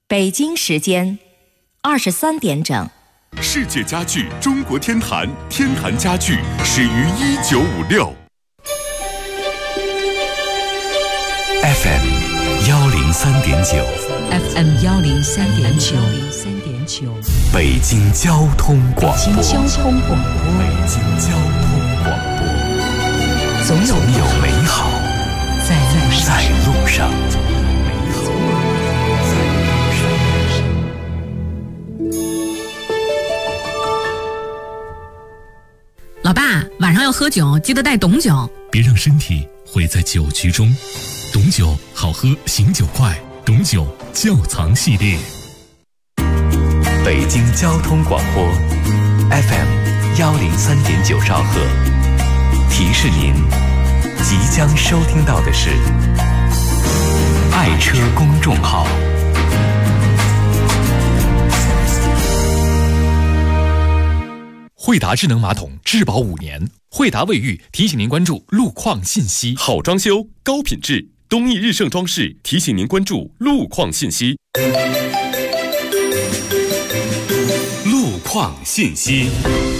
北京时间23点整。 世界家具中国天坛，天坛家具始于1956。FM 103.9 FM 103.9 北京交通广播。 北京交通广播。 北京交通广播。 总有美好在路上。 老爸，晚上要喝酒，记得带董酒。 别让身体毁在酒局中。董酒好喝，醒酒快。董酒窖藏系列。 北京交通广播 FM 103.9兆赫，提示您即将收听到的是爱车公众号。 惠达智能马桶质保5年，惠达卫浴提醒您关注路况信息。 好装修，高品质，东益日盛装饰提醒您关注路况信息。路况信息。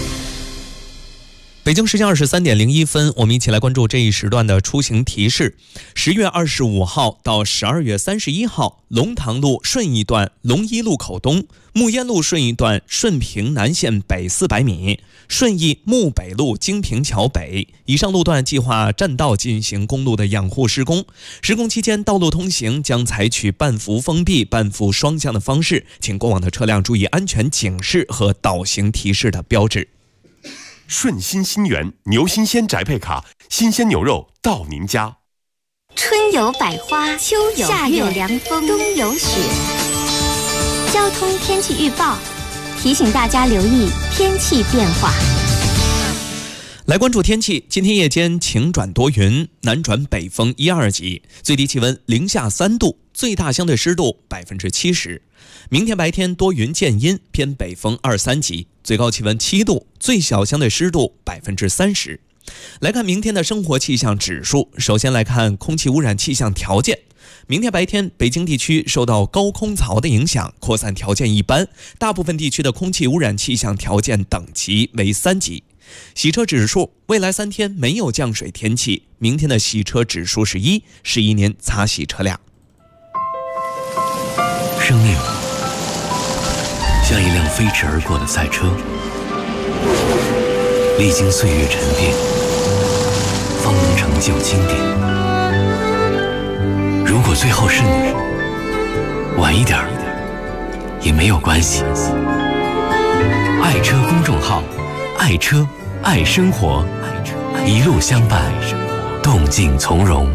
北京时间23点01分，我们一起来关注这一时段的出行提示。10月25号到12月31号，龙塘路顺义段龙一路口东，木烟路顺义段顺平南线北400米，顺义木北路京平桥北以上路段计划占道进行公路的养护施工。施工期间，道路通行将采取半幅封闭、半幅双向的方式，请过往的车辆注意安全警示和导行提示的标志。 顺心新源牛新鲜宅配卡，新鲜牛肉到您家。 春有百花，秋有夏有凉风，冬有雪。交通天气预报提醒大家留意天气变化。 来关注天气，今天夜间晴转多云，南转北风1、2级，最低气温零下3度，最大相对湿度70%。明天白天多云见阴，偏北风2、3级，最高气温7度，最小相对湿度30%。来看明天的生活气象指数，首先来看空气污染气象条件。明天白天，北京地区受到高空槽的影响，扩散条件一般，大部分地区的空气污染气象条件等级为3级。洗车指数，未来3天没有降水天气，明天的洗车指数是1，是一年擦洗车辆。 生命像一辆飞驰而过的赛车，历经岁月沉淀，方能成就经典。如果最后是你，晚一点也没有关系。爱车公众号，爱车爱生活，一路相伴，动静从容。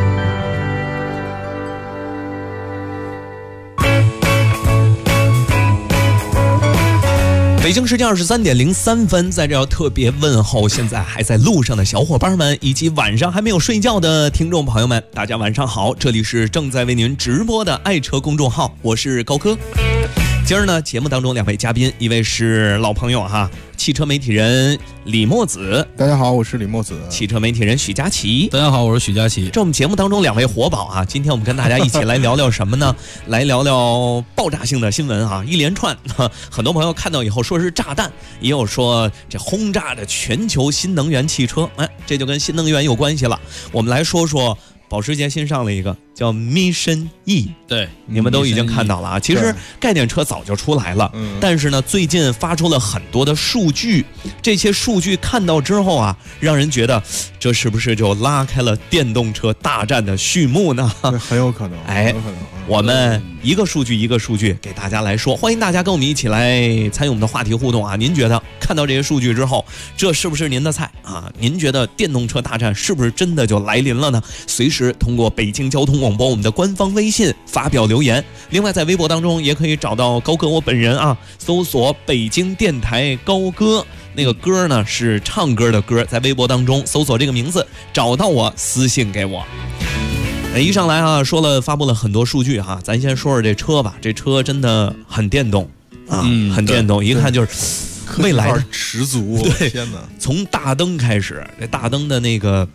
北京时间23点03分，在这要特别问候现在还在路上的小伙伴们，以及晚上还没有睡觉的听众朋友们，大家晚上好，这里是正在为您直播的爱车公众号，我是高科。今儿呢，节目当中2位嘉宾，一位是老朋友哈，汽车媒体人李墨子， 大家好，我是李墨子； 汽车媒体人许佳琪， 大家好，我是许佳琪。 这我们节目当中2位活宝啊，今天我们跟大家一起来聊聊什么呢？来聊聊爆炸性的新闻啊，一连串，很多朋友看到以后说是炸弹，也有说这轰炸的全球新能源汽车，这就跟新能源有关系了。我们来说说保时捷新上了一个叫 Mission E， 对， 你们都已经看到了啊。其实概念车早就出来了，但是呢，最近发出了很多的数据，这些数据看到之后啊，让人觉得这是不是就拉开了电动车大战的序幕呢？ 很有可能，很有可能。 我们一个数据一个数据给大家来说，欢迎大家跟我们一起来参与我们的话题互动啊！您觉得看到这些数据之后，这是不是您的菜啊？您觉得电动车大战是不是真的就来临了呢？随时通过北京交通广播我们的官方微信发表留言，另外在微博当中也可以找到高哥我本人啊，搜索北京电台高歌，那个歌呢是唱歌的歌，在微博当中搜索这个名字，找到我私信给我。一上来啊，发布了很多数据哈，咱先说说这车吧。这车真的很电动啊，很电动，一看就是未来的十足。 对， 天哪！ 从大灯开始，这大灯的那个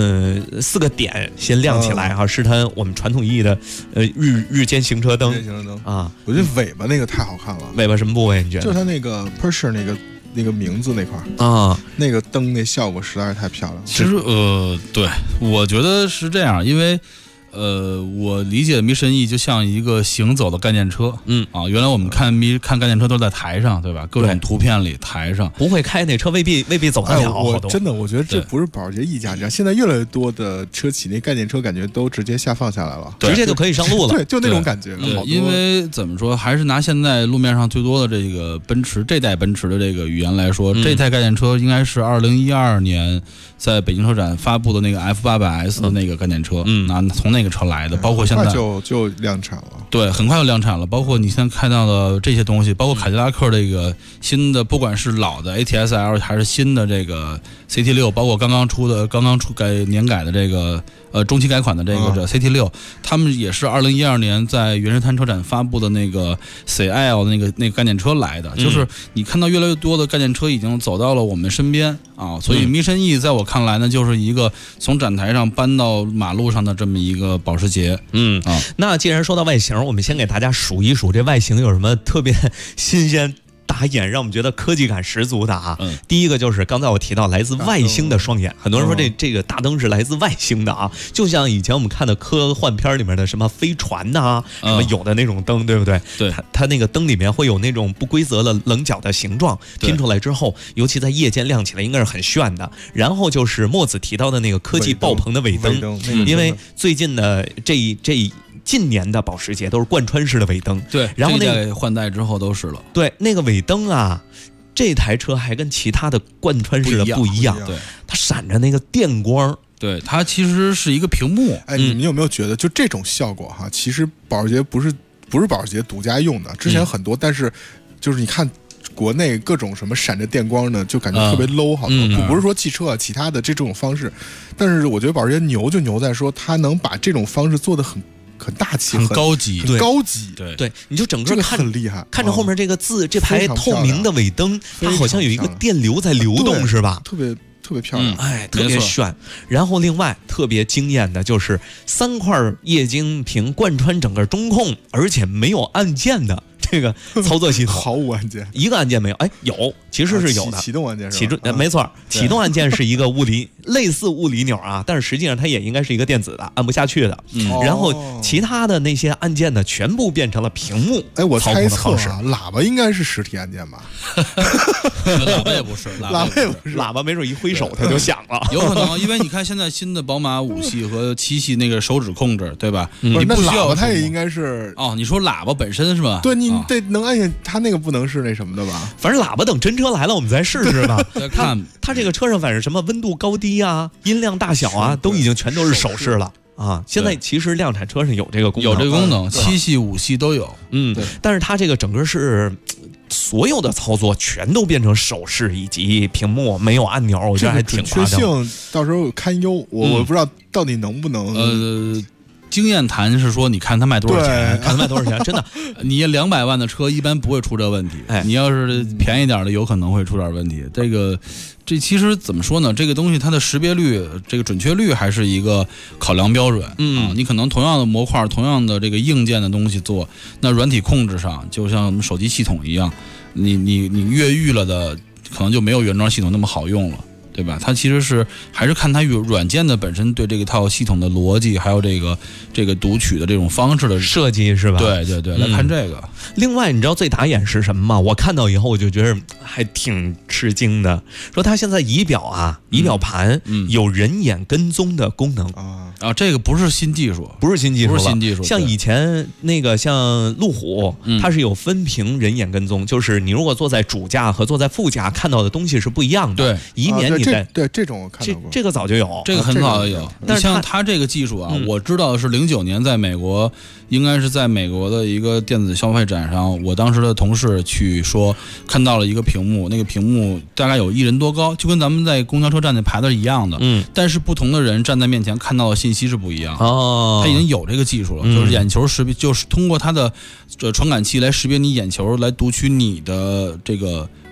4个点先亮起来哈，是它我们传统意义的日间行车灯。啊， 我觉得尾巴那个太好看了。 尾巴什么部位？你觉得？ 就是它那个 Porsche 那个名字那块啊， 那个灯那效果实在是太漂亮了。 其实对，我觉得是这样，因为我理解迷神 E 就像一个行走的概念车，原来我们看概念车都在台上，对吧？各种图片里台上不会开那车未必走得了。 我真的我觉得这不是保时捷一家之言，现在越来越多的车企那概念车感觉都直接下放下来了， 直接就可以上路了。 对，就那种感觉。 因为怎么说，还是拿现在路面上最多的这个奔驰这代奔驰的这个语言来说，这台概念车应该是2012年在北京车展发布的那个 F800S 的那个概念车，从那个车来的，包括现在就量产了。 对，很快就量产了。包括你现在看到的这些东西，包括凯迪拉克这个新的，不管是老的 ATS-L 还是新的这个 CT6， 包括刚刚出年改的这个中期改款的这个 CT6， 他们也是2012年在原石滩车展发布的那个 CL 的那个概念车来的。就是你看到越来越多的概念车已经走到了我们身边啊，所以Mission E 在我看来呢，就是一个从展台上搬到马路上的这么一个保时捷。 那既然说到外形，我们先给大家数一数这外形有什么特别新鲜打眼让我们觉得科技感十足的啊。第一个就是刚才我提到来自外星的双眼，很多人说这个大灯是来自外星的啊，就像以前我们看的科幻片里面的什么飞船呐，什么有的那种灯，对不对？ 对， 它那个灯里面会有那种不规则的棱角的形状，拼出来之后，尤其在夜间亮起来，应该是很炫的。然后就是墨子提到的那个科技爆棚的尾灯，因为最近的近年的保时捷都是贯穿式的尾灯， 对， 然后那个换代之后都是了。 对，那个尾灯啊，这台车还跟其他的贯穿式的不一样， 对， 它闪着那个电光， 对，它其实是一个屏幕。 你有没有觉得就这种效果哈？其实保时捷不是保时捷独家用的，之前很多，但是就是你看国内各种什么闪着电光的，就感觉特别 low，好多不是说汽车啊，其他的这种方式。但是我觉得保时捷牛就牛在说，它能把这种方式做得很大气， 很高级， 很高级。 对，你就整个看很厉害， 看着后面这个字，这排透明的尾灯，它好像有一个电流在流动，是吧？ 特别漂亮， 特别炫。然后另外特别惊艳的就是3块液晶屏贯穿整个中控，而且没有按键的这个操作系统， 毫无按键， 一个按键没有。有，其实是有的。 启动按键是吧？ 没错，启动按键是一个类似物理钮啊，但是实际上它也应该是一个电子的，按不下去的。然后其他的那些按键呢，全部变成了屏幕。 我猜测啊，喇叭应该是实体按键吧？ 喇叭也不是， 喇叭没准一挥手它就响了。 有可能，因为你看现在新的宝马5系和7系那个手指控制，对吧？你不需要， 它也应该是你说喇叭本身是吧？ 对，你得能按下，它那个不能是那什么的吧？ 反正喇叭等真车来了，我们再试试吧。 看它这个车上，反正什么温度高低啊、音量大小啊，都已经全都是手势了啊。现在其实量产车上有这个功能， 有这个功能，7系、5系都有。 但是它这个整个是所有的操作全都变成手势以及屏幕，没有按钮，我觉得还挺夸张。 准确性到时候堪忧，我不知道到底能不能。 经验谈是说，你看它卖多少钱？ 看它卖多少钱？真的， 你200万的车一般不会出这问题。你要是便宜点的，有可能会出点问题。这其实怎么说呢？这个东西它的识别率、这个准确率还是一个考量标准。你可能同样的模块、同样的这个硬件的东西做，那软体控制上就像我们手机系统一样，你越狱了的，可能就没有原装系统那么好用了。对吧？它其实还是看它软件的本身对这个套系统的逻辑，还有这个读取的这种方式的设计，是吧？ 对，来看这个。 另外，你知道最打眼是什么吗？我看到以后我就觉得还挺吃惊的，说它现在仪表盘有人眼跟踪的功能啊，这个不是新技术， 不是新技术，像以前那个像路虎，它是有分屏人眼跟踪，就是你如果坐在主驾和坐在副驾看到的东西是不应该的，以免你对这种我看到过， 这个早就有， 这个很早就有。但是像它这个技术啊，我知道是09年在美国，应该是在美国的一个电子消费展上，我当时的同事去说看到了一个屏幕，那个屏幕大概有1人多高，就跟咱们在公交车站那排的是一样的。但是不同的人站在面前看到的信息是不一样的。它已经有这个技术了，就是眼球识别，就是通过它的传感器来识别你眼球，来读取你的这个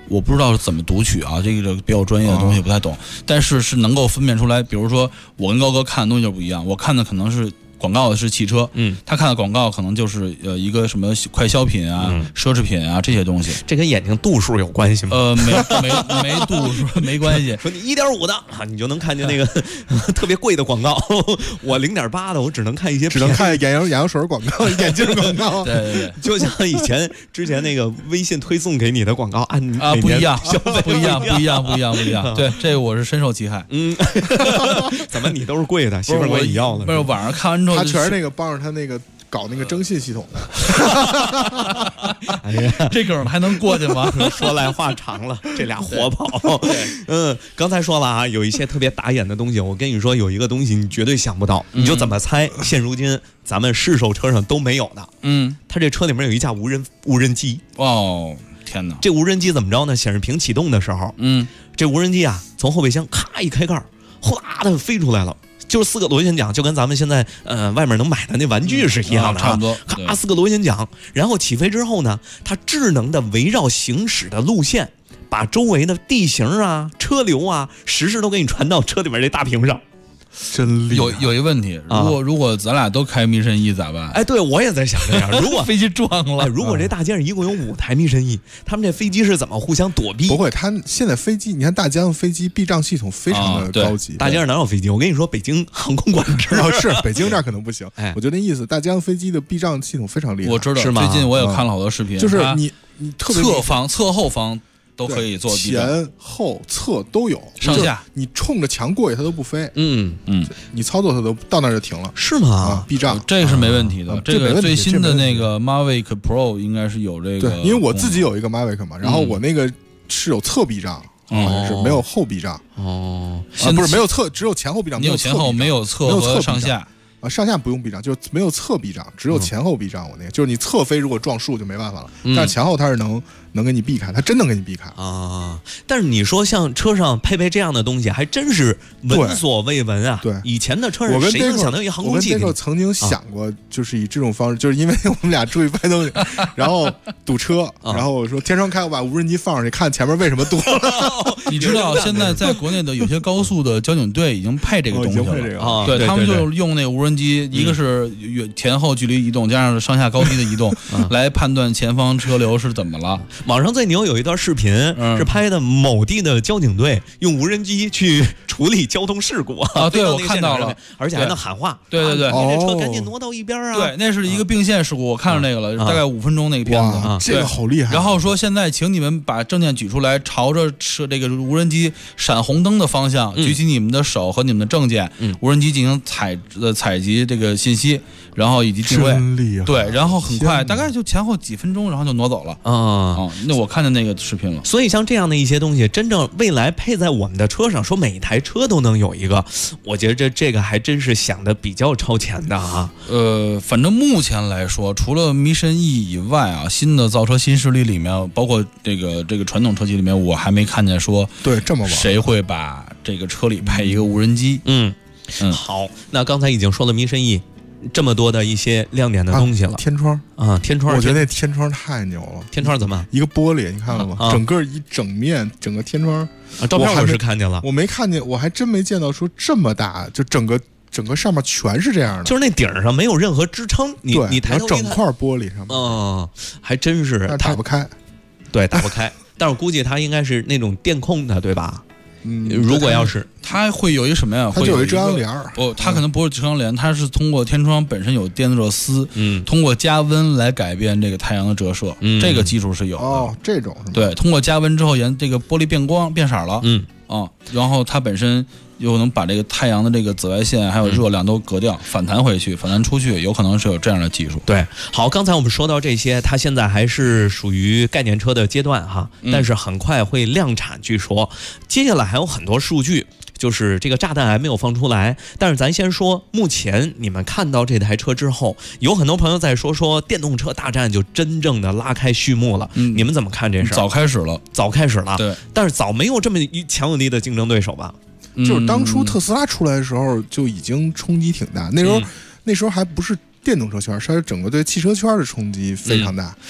我不知道怎么读取啊，这个比较专业的东西不太懂，但是能够分辨出来，比如说我跟高哥看的东西就不一样，我看的可能是广告的是汽车，他看的广告可能就是一个什么快消品啊、奢侈品啊这些东西。 这跟眼睛度数有关系吗？ 没度数没关系。 说你1.5的啊，你就能看见那个特别贵的广告。我0.8的，我只能看一些， 只能看眼药水广告、眼镜广告。 对， 就像之前那个微信推送给你的广告， 不一样，不一样。对，这个我是深受其害。 怎么你都是贵的，媳妇儿管你要的？ 不是，晚上看完之后。 他全是那个帮着他那个搞那个征信系统的。 哎呀， 这梗还能过去吗？ 说来话长了，这俩活跑。刚才说了啊，有一些特别打眼的东西，我跟你说，有一个东西你绝对想不到，你就怎么猜？现如今咱们市售车上都没有的。他这车里面有一架无人机。 哦，天哪！ 这无人机怎么着呢？显示屏启动的时候，这无人机啊，从后备箱咔一开盖，呼啦的飞出来了。就是4个螺旋桨，就跟咱们现在外面能买的那玩具是一样的， 差不多。 咔，4个螺旋桨，然后起飞之后呢，它智能的围绕行驶的路线，把周围的地形啊、车流啊、实时都给你传到车里面这大屏上。 真厉害！ 有一个问题，如果咱俩都开Mission E咋办？ 哎，对我也在想这样，如果飞机撞了， 如果这大街上一共有5台Mission E，他们这飞机是怎么互相躲避？ 不会，他现在飞机，你看大疆飞机避障系统非常的高级。 大街上哪有飞机？我跟你说，北京航空管制是北京这儿可能不行。我就那意思，大疆飞机的避障系统非常厉害。 我知道， 是吗？ 最近我也看了好多视频， 就是你特别侧后方。都可以做前后侧都有， 上下你冲着墙过去它都不飞，你操作它都到那儿就停了， 是吗？ 避障这是没问题的，这个最新的那个 Mavic Pro 应该是有这个， 对，因为我自己有一个 Mavic 嘛，然后我那个是有侧避障，是没有后避障，不是没有侧，只有前后避障， 你有前后没有侧和上下。 上下不用避障，就是没有侧避障，只有前后避障。我那个就是你侧飞如果撞树就没办法了，但是前后它是能给你避开，它真能给你避开啊！但是你说像车上配备这样的东西，还真是闻所未闻啊！ 对， 以前的车上谁能想到一航空器？ 我跟曾经想过，就是以这种方式，就是因为我们俩出去拍东西，然后堵车，然后我说天窗开，我把无人机放上去，看前面为什么堵了。 你知道现在在国内的有些高速的交警队已经配这个东西了，对他们就用那个无人机，一个是前后距离移动，加上上下高低的移动，来判断前方车流是怎么了。 网上最牛有一段视频，是拍的某地的交警队用无人机去处理交通事故啊！对，我看到了， 而且还能喊话。 对， 你这车赶紧挪到一边啊！ 对，那是一个并线事故，我看着那个了，大概5分钟那个片子， 这个好厉害。 然后说现在请你们把证件举出来，朝着这个无人机闪红灯的方向举起你们的手和你们的证件，无人机进行采集这个信息，然后以及定位。对，然后很快，大概就前后几分钟，然后就挪走了那我看见那个视频了。 所以像这样的一些东西，真正未来配在我们的车上，说每台车都能有一个，我觉得这个还真是想的比较超前的啊。 反正目前来说，除了Mission E以外啊，新的造车新势力里面，包括这个传统车企里面，我还没看见说对这么玩谁会把这个车里配一个无人机。 好，那刚才已经说了Mission E这么多的一些亮点的东西了， 天窗啊，天窗， 我觉得那天窗太牛了。 天窗怎么？ 一个玻璃，你看了吗？整个一整面，整个天窗照片我是看见了， 我没看见，我还真没见到说这么大，就整个上面全是这样的， 就是那顶上没有任何支撑，你抬头整块玻璃上面， 还真是打不开， 对，打不开。但是我估计它应该是那种电控的，对吧？如果要是它会有一个什么呀？ 它就有一遮阳帘不，它可能不是遮阳帘，它是通过天窗本身有电热丝，通过加温来改变这个太阳的折射，这个技术是有的。 这种对，通过加温之后，这个玻璃变光变色了，然后它本身又能把这个太阳的这个紫外线还有热量都隔掉，反弹回去，反弹出去，有可能是有这样的技术。 对，好，刚才我们说到这些，它现在还是属于概念车的阶段哈，但是很快会量产，据说接下来还有很多数据。就是这个炸弹还没有放出来，但是咱先说，目前你们看到这台车之后，有很多朋友在说电动车大战就真正的拉开序幕了。你们怎么看这事？ 早开始了。 对，但是早没有这么强有力的竞争对手吧？ 就是当初特斯拉出来的时候就已经冲击挺大，那时候还不是电动车圈，是整个对汽车圈的冲击非常大。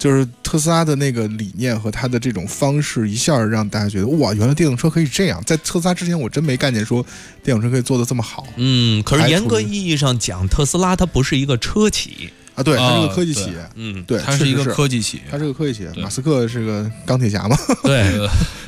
就是特斯拉的那个理念和它的这种方式，一下让大家觉得哇，原来电动车可以这样。在特斯拉之前，我真没概念说电动车可以做得这么好。 可是严格意义上讲，特斯拉它不是一个车企。 啊，对，它是个科技企业，对， 它是一个科技企业， 它是个科技企业。马斯克是个钢铁侠嘛？ 对，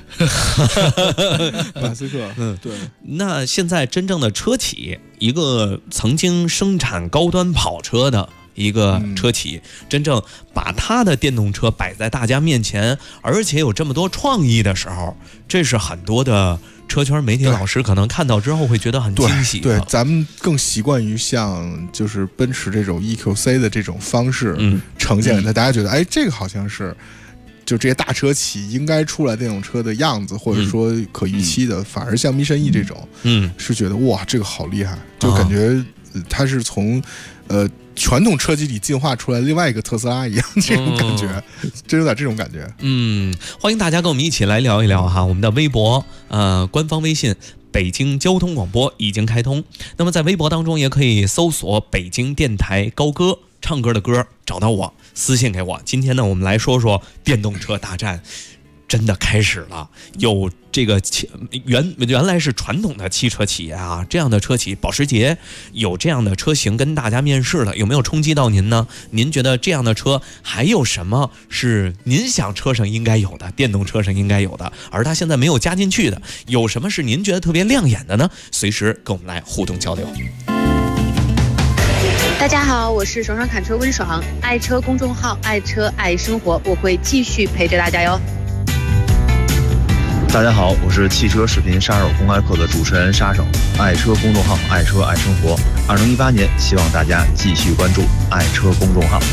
马斯克，对。 那现在真正的车企，一个曾经生产高端跑车的一个车企，真正把它的电动车摆在大家面前，而且有这么多创意的时候，这是很多的车圈媒体老师可能看到之后会觉得很惊喜。 对，咱们更习惯于像就是奔驰这种 EQC 的这种方式呈现给大家觉得，哎，这个好像是就这些大车企应该出来电动车的样子，或者说可预期的。反而像密深 E 这种，是觉得哇，这个好厉害，就感觉它是从传统车企里进化出来另外一个特斯拉一样，这种感觉，真有点这种感觉。 欢迎大家跟我们一起来聊一聊哈，我们的微博官方微信北京交通广播已经开通，那么在微博当中也可以搜索北京电台高歌，唱歌的歌，找到我私信给我。今天呢，我们来说说电动车大战真的开始了。有这个原来是传统的汽车企业啊，这样的车企，保时捷有这样的车型跟大家面试了，有没有冲击到您呢？您觉得这样的车还有什么是您想车上应该有的，电动车上应该有的，而它现在没有加进去的？有什么是您觉得特别亮眼的呢？随时跟我们来互动交流。 大家好，我是爽爽侃车温爽，爱车公众号爱车爱生活，我会继续陪着大家哟。 大家好，我是汽车视频杀手公开课的主持人杀手，爱车公众号爱车爱生活。2018年，希望大家继续关注爱车公众号。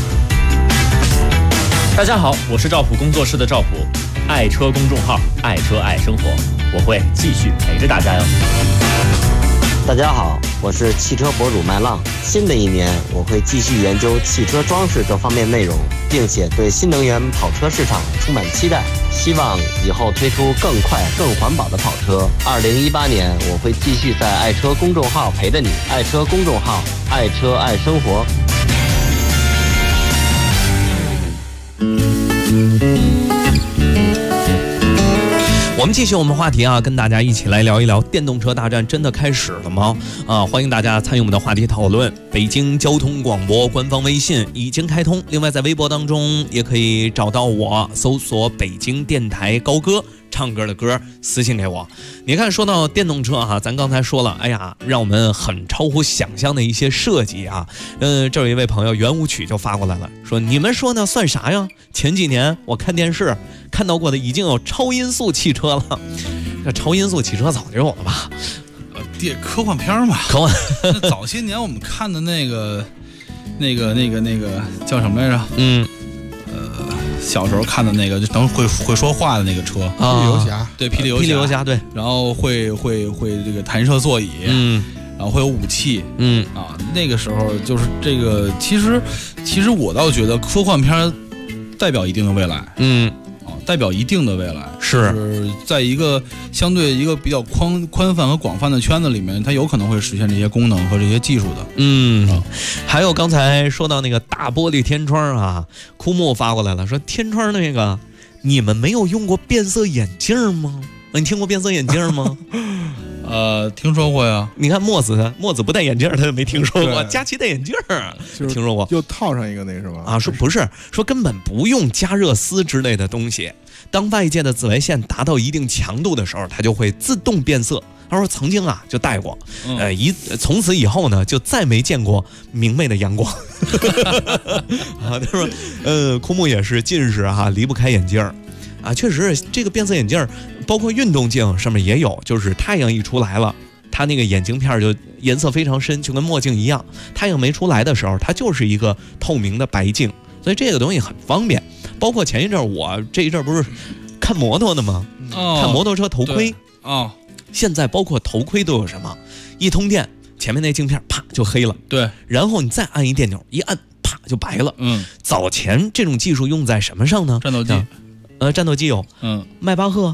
大家好，我是赵普工作室的赵普，爱车公众号爱车爱生活，我会继续陪着大家哟。 大家好，我是汽车博主麦浪。新的一年，我会继续研究汽车装饰这方面内容，并且对新能源跑车市场充满期待，希望以后推出更快、更环保的跑车。2018年，我会继续在爱车公众号陪着你，爱车公众号，爱车爱生活。 我们继续我们话题啊，跟大家一起来聊一聊电动车大战真的开始了吗？欢迎大家参与我们的话题讨论。北京交通广播官方微信已经开通，另外在微博当中也可以找到我，搜索北京电台高歌，唱歌的歌，私信给我。你看，说到电动车啊，咱刚才说了，哎呀，让我们很超乎想象的一些设计啊。这有一位朋友圆舞曲就发过来了，说你们说呢算啥呀？前几年我看电视看到过的已经有超音速汽车了，这超音速汽车早就有了吧？ 科幻片嘛， 科幻。 早些年我们看的那个叫什么来着？小时候看的那个，就等会说话的那个车， 霹雳游侠， 对，霹雳游侠，对， 然后会这个弹射座椅，然后会有武器，那个时候就是这个，其实我倒觉得科幻片代表一定的未来，代表一定的未来，是在一个相对一个比较宽泛和广泛的圈子里面，它有可能会实现这些功能和这些技术的。 还有刚才说到那个大玻璃天窗啊，枯木发过来了，说天窗那个，你们没有用过变色眼镜吗？你听过变色眼镜吗？ 听说过呀。 你看墨子不戴眼镜，他就没听说过。佳琪戴眼镜，听说过。 又套上一个那是吧？ 说不是，说根本不用加热丝之类的东西。当外界的紫外线达到一定强度的时候，它就会自动变色。他说曾经就戴过，从此以后呢，就再没见过明媚的阳光。他说，枯木也是近视离不开眼镜确实这个变色眼镜包括运动镜上面也有，就是太阳一出来了，它那个眼镜片就颜色非常深，就跟墨镜一样，太阳没出来的时候它就是一个透明的白镜，所以这个东西很方便。包括前一阵我这一阵不是看摩托的吗？看摩托车头盔现在包括头盔都有什么？一通电，前面那镜片啪就黑了， 对， 然后你再按一电钮，一按啪就白了。早前这种技术用在什么上呢？ 战斗机。 战斗机有，迈巴赫、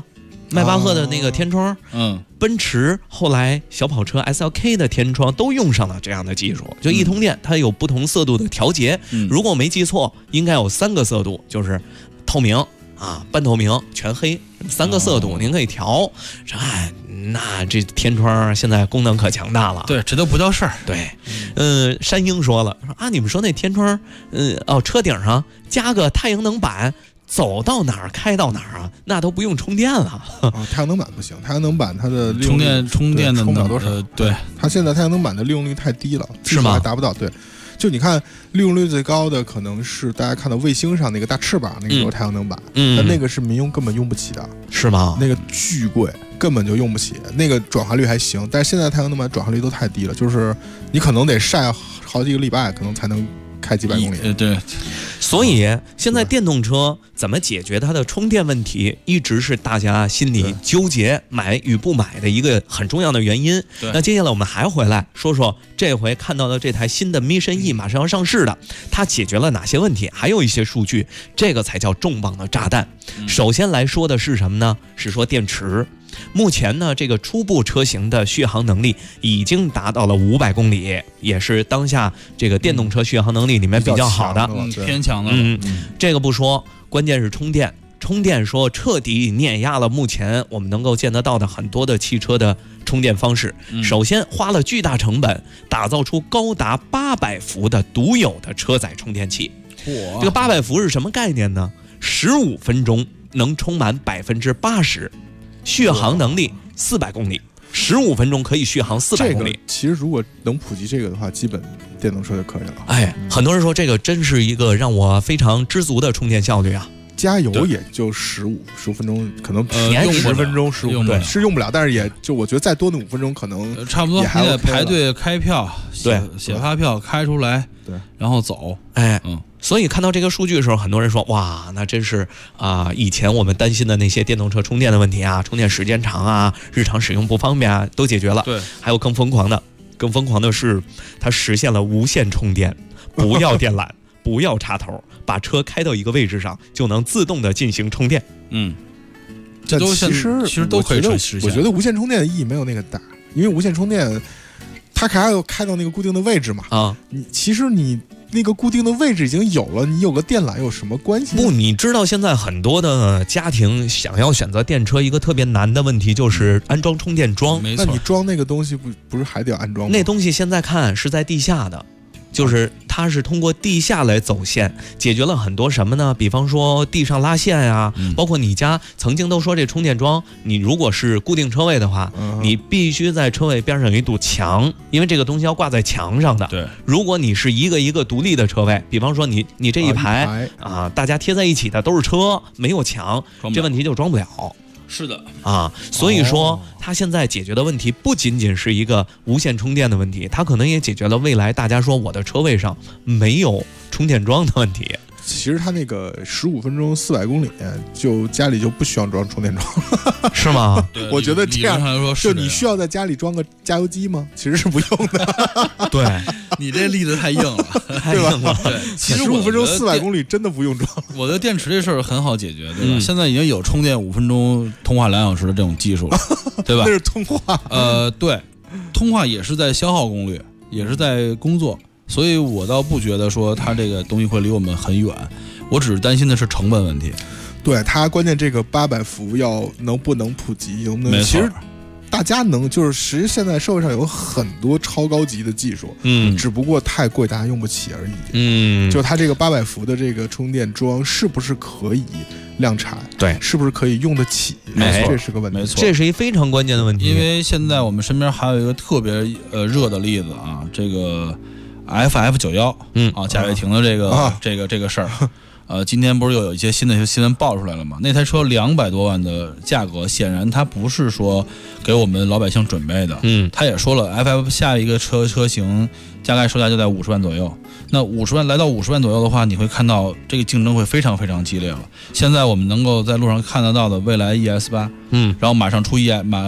迈巴赫的那个天窗，奔驰后来小跑车 SLK 的天窗都用上了这样的技术，就一通电它有不同色度的调节，如果我没记错，应该有3个色度，就是透明啊、半透明、全黑3个色度，您可以调。那这天窗现在功能可强大了， 对，这都不叫事儿。 对，山鹰说了，你们说那天窗，车顶上加个太阳能板，走到哪儿开到哪儿啊，那都不用充电了。 太阳能板不行，太阳能板它的充电的充不了多少。 对， 它现在太阳能板的利用率太低了， 是吗？ 还达不到。对，就你看利用率最高的可能是大家看到卫星上那个大翅膀那个有太阳能板，但那个是民用根本用不起的， 是吗？ 那个巨贵，根本就用不起。那个转化率还行，但是现在太阳能板转化率都太低了，就是你可能得晒好几个礼拜，可能才能开几百公里。 对， 所以现在电动车怎么解决它的充电问题，一直是大家心里纠结买与不买的一个很重要的原因。那接下来我们还回来说说这回看到的这台新的 Mission E 马上要上市的，它解决了哪些问题，还有一些数据，这个才叫重磅的炸弹。首先来说的是什么呢？是说电池。目前呢，这个初步车型的续航能力已经达到了500公里，也是当下这个电动车续航能力里面比较好的， 偏强的。 这个不说，关键是充电。充电说彻底碾压了目前我们能够见得到的很多的汽车的充电方式。首先花了巨大成本打造出高达800伏的独有的车载充电器。这个800伏是什么概念呢？15分钟能充满80%。续航能力400公里，15分钟可以续航400公里。 其实如果能普及这个的话，基本电动车就可以了。 很多人说这个真是一个让我非常知足的充电效率啊。 加油也就15分钟，可能用10分钟15分钟是用不了，但是也就我觉得再多那5分钟可能差不多。你得排队开票，写发票开出来，然后走。 所以看到这个数据的时候，很多人说哇，那真是以前我们担心的那些电动车充电的问题啊，充电时间长啊，日常使用不方便啊，都解决了。 对， 还有更疯狂的是，它实现了无线充电，不要电缆，不要插头，把车开到一个位置上就能自动的进行充电。 这都其实都可以实现。我觉得无线充电的意义没有那个大，因为无线充电它还要开到那个固定的位置嘛。其实你那个固定的位置已经有了，你有个电缆有什么关系？ 不，你知道现在很多的家庭想要选择电车，一个特别难的问题就是安装充电桩。 没错， 那你装那个东西不是还得要安装吗？ 那东西现在看是在地下的。就是它是通过地下来走线，解决了很多什么呢？比方说地上拉线呀，包括你家曾经都说这充电桩，你如果是固定车位的话，你必须在车位边上有一堵墙，因为这个东西要挂在墙上的。 对， 如果你是一个独立的车位，比方说你这一排大家贴在一起的都是车，没有墙，这问题就装不了。 是的所以说它现在解决的问题不仅仅是一个无线充电的问题，它可能也解决了未来大家说我的车位上没有充电桩的问题。 其实它那个15分钟400公里，就家里就不需要装充电桩了， 是吗？ 我觉得这样就你需要在家里装个加油机吗？其实是不用的。 对， 你这例子太硬了， 太硬了。 对，其实 15分钟400公里真的不用装。 我觉得电池这事儿很好解决，对吧？现在已经有充电5分钟通话2小时的这种技术了，对吧？ 那是通话。 对，通话也是在消耗功率，也是在工作。所以我倒不觉得说它这个东西会离我们很远，我只是担心的是成本问题。 对，它关键这个800伏能不能普及，其实大家就是其实现在社会上有很多超高级的技术，只不过太贵，大家用不起而已。就它这个800伏的这个充电桩是不是可以量产？ 对， 是不是可以用得起？ 没错， 这是个问题。 没错， 这是一非常关键的问题。 因为现在我们身边还有一个特别热的例子啊，这个。FF91，贾跃亭的这个事儿，今天不是又有一些新的新闻爆出来了吗？那台车200多万的价格，显然它不是说给我们老百姓准备的。他也说了 ，FF 下一个车型大概售价就在50万左右。那50万来到50万左右的话，你会看到这个竞争会非常非常激烈了。现在我们能够在路上看得到的未来 ES8，然后马上出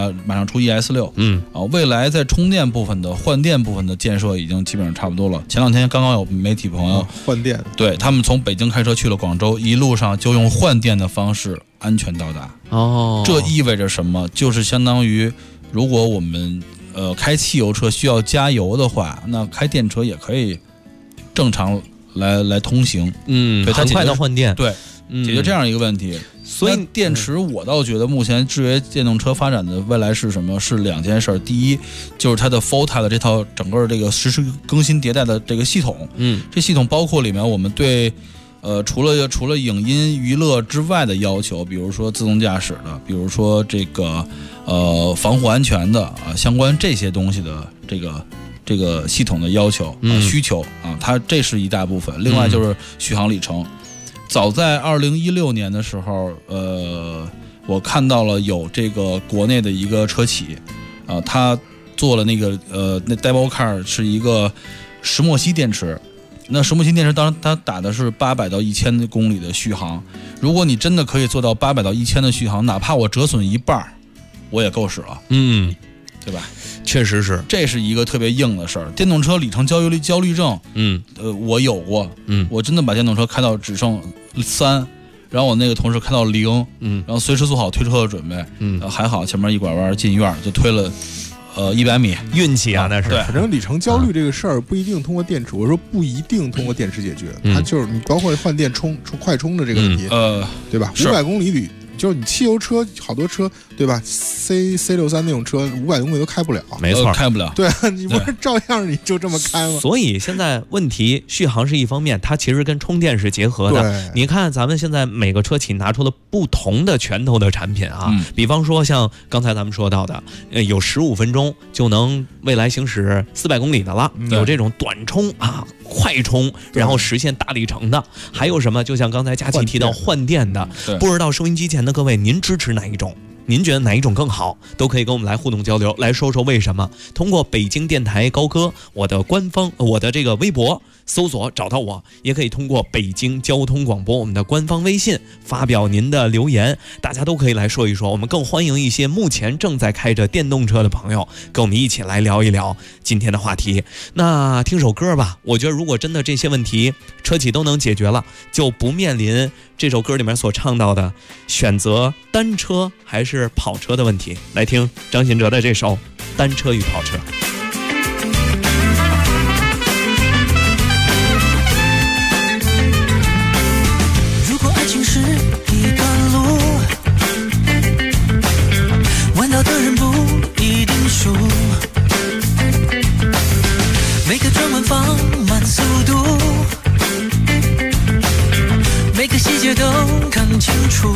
ES6，未来在充电部分的换电部分的建设已经基本上差不多了。前2天刚刚有媒体朋友换电， 对他们从北京开车去了广州，一路上就用换电的方式安全到达。 哦， 这意味着什么？就是相当于如果我们开汽油车需要加油的话，那开电车也可以正常来通行。对， 很快的换电， 对，解决这样一个问题。所以电池，我倒觉得目前制约电动车发展的未来是什么？是2件事。第一，就是它的 FOTA 的这套整个这个实时更新迭代的这个系统。这系统包括里面我们对除了影音娱乐之外的要求，比如说自动驾驶的，比如说这个防护安全的相关这些东西的这个系统的要求需求它这是一大部分。另外就是续航里程。早在2016年的时候，我看到了有这个国内的一个车企，他做了那 demo car 是一个石墨烯电池。那石墨烯电池当然它打的是800到1000公里的续航。如果你真的可以做到800到1000的续航，哪怕我折损一半，我也够使了。对吧？ 确实是， 这是一个特别硬的事儿。电动车里程焦虑症，我有过，我真的把电动车开到只剩3，然后我那个同事开到0，然后随时做好推车的准备，还好前面一拐弯进院就推了100米， 运气啊那是。 对， 反正里程焦虑这个事儿不一定通过电池，我说不一定通过电池解决，它就是你包括换电快充的这个问题，对吧？500公里里。就是你汽油车好多车对吧 C63 那种车500公里都开不了， 没错， 开不了。 对，你不是照样你就这么开吗？ 所以现在问题续航是一方面，它其实跟充电是结合的。你看咱们现在每个车企拿出了不同的拳头的产品比方说像刚才咱们说到的有15分钟就能未来行驶400公里的了，有这种短充快充然后实现大里程的，还有什么就像刚才佳琪提到换电的，不知道收音机前的各位您支持哪一种？您觉得哪一种更好？都可以跟我们来互动交流，来说说为什么。通过北京电台高歌我的这个微博搜索找到我，也可以通过北京交通广播我们的官方微信发表您的留言，大家都可以来说一说。我们更欢迎一些目前正在开着电动车的朋友跟我们一起来聊一聊今天的话题。那听首歌吧，我觉得如果真的这些问题车企都能解决了，就不面临这首歌里面所唱到的选择单车还是跑车的问题。来听张信哲的这首《单车与跑车》。 如果爱情是一段路，弯道的人不一定输，每个转弯放慢速度，每个细节都看清楚。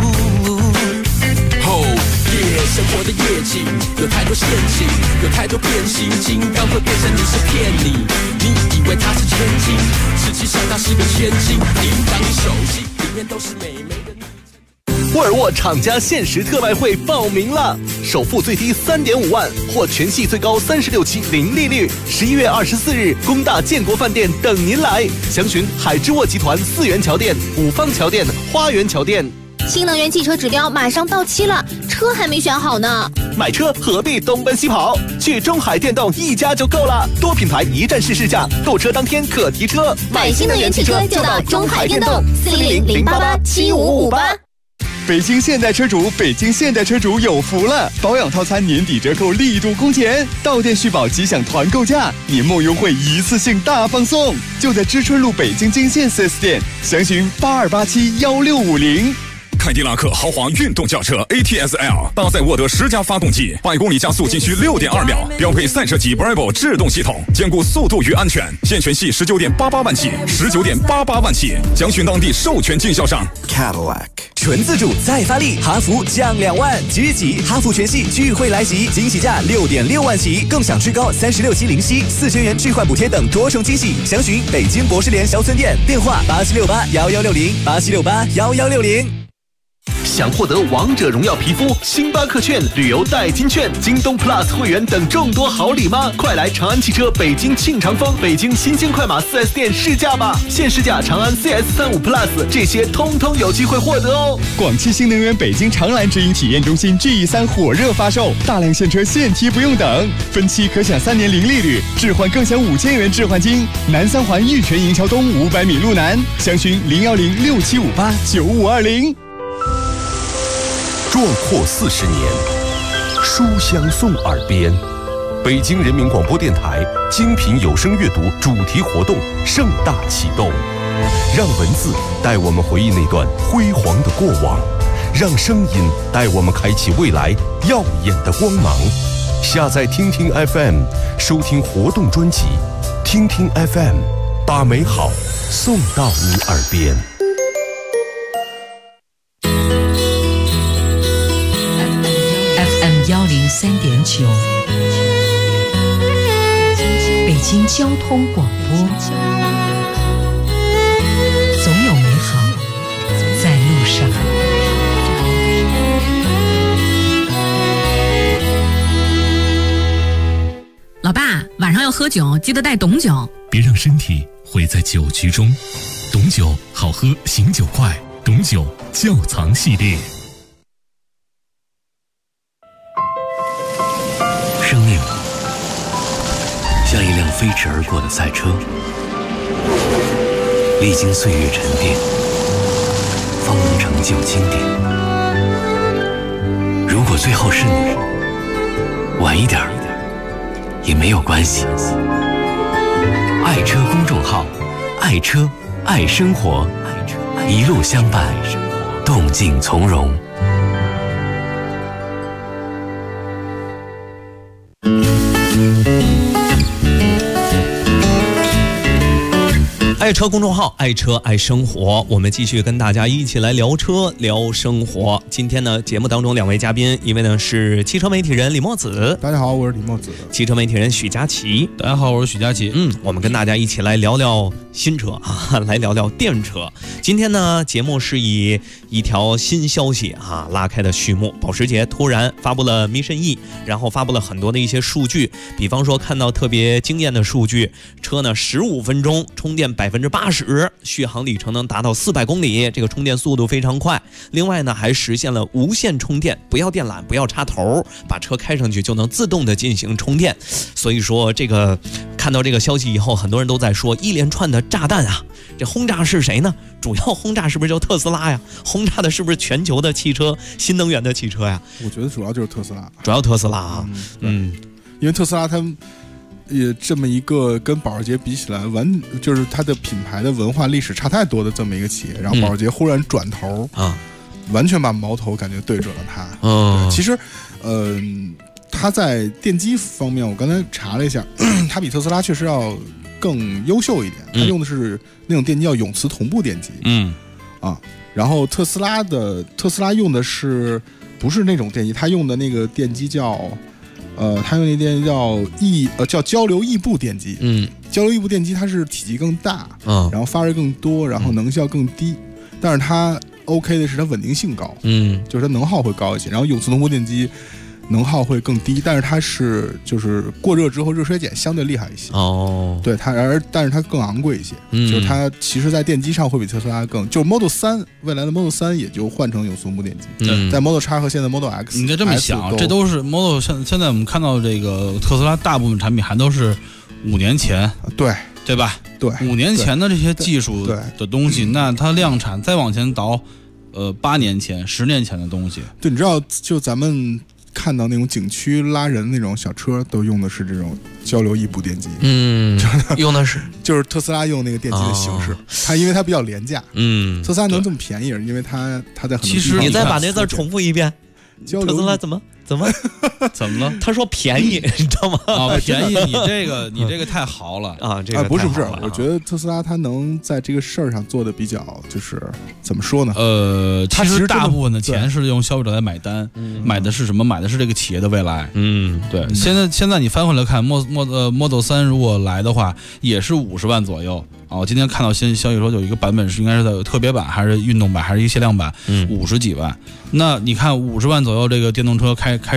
生活的夜景有太多陷阱，有太多变形金刚会变成你是骗你，你以为它是前进，实际上它是个千金。铃铛手机里面都是美眉的你。 沃尔沃厂家限时特卖会报名了，首付最低3.5万或全系最高36期零利率，11月24日工大建国饭店等您来，详询海之沃集团4元桥店、五方桥店、花园桥店。 新能源汽车指标马上到期了，车还没选好呢。 买车何必东奔西跑？去中海电动一家就够了，多品牌一站式试驾，购车当天可提车。 买新能源汽车就到中海电动，400-088-7558。 北京现代车主有福了，保养套餐年底折扣力度空前，到店续保即享团购价，年末优惠一次性大放送，就在知春路北京金线 4S 店，详询82871650。 凯迪拉克豪华运动轿车 ATS-L 搭载沃德10加发动机，100公里加速仅需6.2秒，标配赛车级 Bravo 制动系统，兼顾速度与安全。现全系19.88万起，19.88万起，详询当地授权经销商。 Cadillac 纯自主再发力，哈弗降2万，即日起哈弗全系聚会来袭，惊喜价6.6万起，更享最高36期零息、4000元置换补贴等多重惊喜。详询北京博士联小村店，电话87681160，87681160。 想获得王者荣耀皮肤、星巴克券、旅游代金券、京东 Plus 会员等众多好礼吗？快来长安汽车北京庆长峰、北京新兴快马 4S 店试驾吧！现试驾长安 CS35 Plus， 这些通通有机会获得哦！ 广汽新能源北京长蓝直营体验中心 GE3 火热发售，大量现车现提不用等，分期可享3年零利率，置换更享5000元置换金。南三环玉泉营桥东500米路南，详询01067589520。 壮阔40年，书香送耳边。北京人民广播电台精品有声阅读主题活动盛大启动，让文字带我们回忆那段辉煌的过往，让声音带我们开启未来耀眼的光芒。下载听听 FM， 收听活动专辑，听听 FM， 把美好送到你耳边。 FM103.9，北京交通广播，总有美好在路上。 老爸，晚上要喝酒，记得带董酒。 别让身体毁在酒局中。董酒好喝，醒酒快。董酒窖藏系列。 生命像一辆飞驰而过的赛车，历经岁月沉淀，方能成就经典。如果最后是你，晚一点也没有关系。爱车公众号，爱车爱生活，一路相伴，动静从容。 爱车公众号，爱车爱生活，我们继续跟大家一起来聊车聊生活。今天呢，节目当中两位嘉宾，一位呢是汽车媒体人李墨子， 大家好，我是李墨子； 汽车媒体人许佳琪， 大家好，我是许佳琪。 我们跟大家一起来聊聊新车啊，来聊聊电车。今天呢，节目是以一条新消息啊拉开的序幕。保时捷突然发布了 Mission E， 然后发布了很多的一些数据，比方说看到特别惊艳的数据，车呢15分钟充电80%，续航里程能达到400公里，这个充电速度非常快。另外呢，还实现了无线充电，不要电缆，不要插头，把车开上去就能自动的进行充电。所以说这个看到这个消息以后，很多人都在说一连串的炸弹啊，这轰炸是谁呢？主要轰炸是不是就特斯拉呀？轰炸的是不是全球的汽车，新能源的汽车呀？ 我觉得主要就是特斯拉， 主要特斯拉啊， 因为特斯拉它也这么一个跟保时捷比起来就是它的品牌的文化历史差太多的这么一个企业，然后保时捷忽然转头完全把矛头感觉对准了它。其实它在电机方面我刚才查了一下，它比特斯拉确实要更优秀一点，它用的是那种电机叫永磁同步电机。然后特斯拉用的是不是那种电机，它用的那个电机叫它用那电机叫交流异步电机。交流异步电机它是体积更大，然后发热更多，然后能效更低，但是它 OK 的是它稳定性高，就是它能耗会高一些。然后永磁同步电机能耗会更低，但是它是就是过热之后热衰减相对厉害一些。对但是它更昂贵一些，就是它其实在电机上会比特斯拉更，就是 Model 3未来的 Model 3也就换成永磁同步电机，在 Model X 和现在 Model X， 你就这么想，这都是 Model 现在我们看到这个特斯拉大部分产品还都是5年前，对吧？ 对 ，5年前的这些技术的东西，那它量产再往前倒，8年前、10年前的东西。 对，你知道，就咱们看到那种景区拉人那种小车，都用的是这种交流异步电机。 用的是就是特斯拉用那个电机的形式，它因为它比较廉价。特斯拉能这么便宜，因为它在很多地方。 其实你再把那字重复一遍，特斯拉怎么了？他说便宜，你知道吗？ 便宜，你这个太豪了啊！这个不是，我觉得特斯拉它能在这个事儿上做的比较，就是怎么说呢？ 其实大部分的钱是用消费者来买单，买的是什么？买的是这个企业的未来。对。现在你翻回来看，Model 3如果来的话，也是50万左右啊。我今天看到新消息说有一个版本是应该是在特别版，还是运动版，还是一个限量版，50几万。那你看50万左右这个电动车开始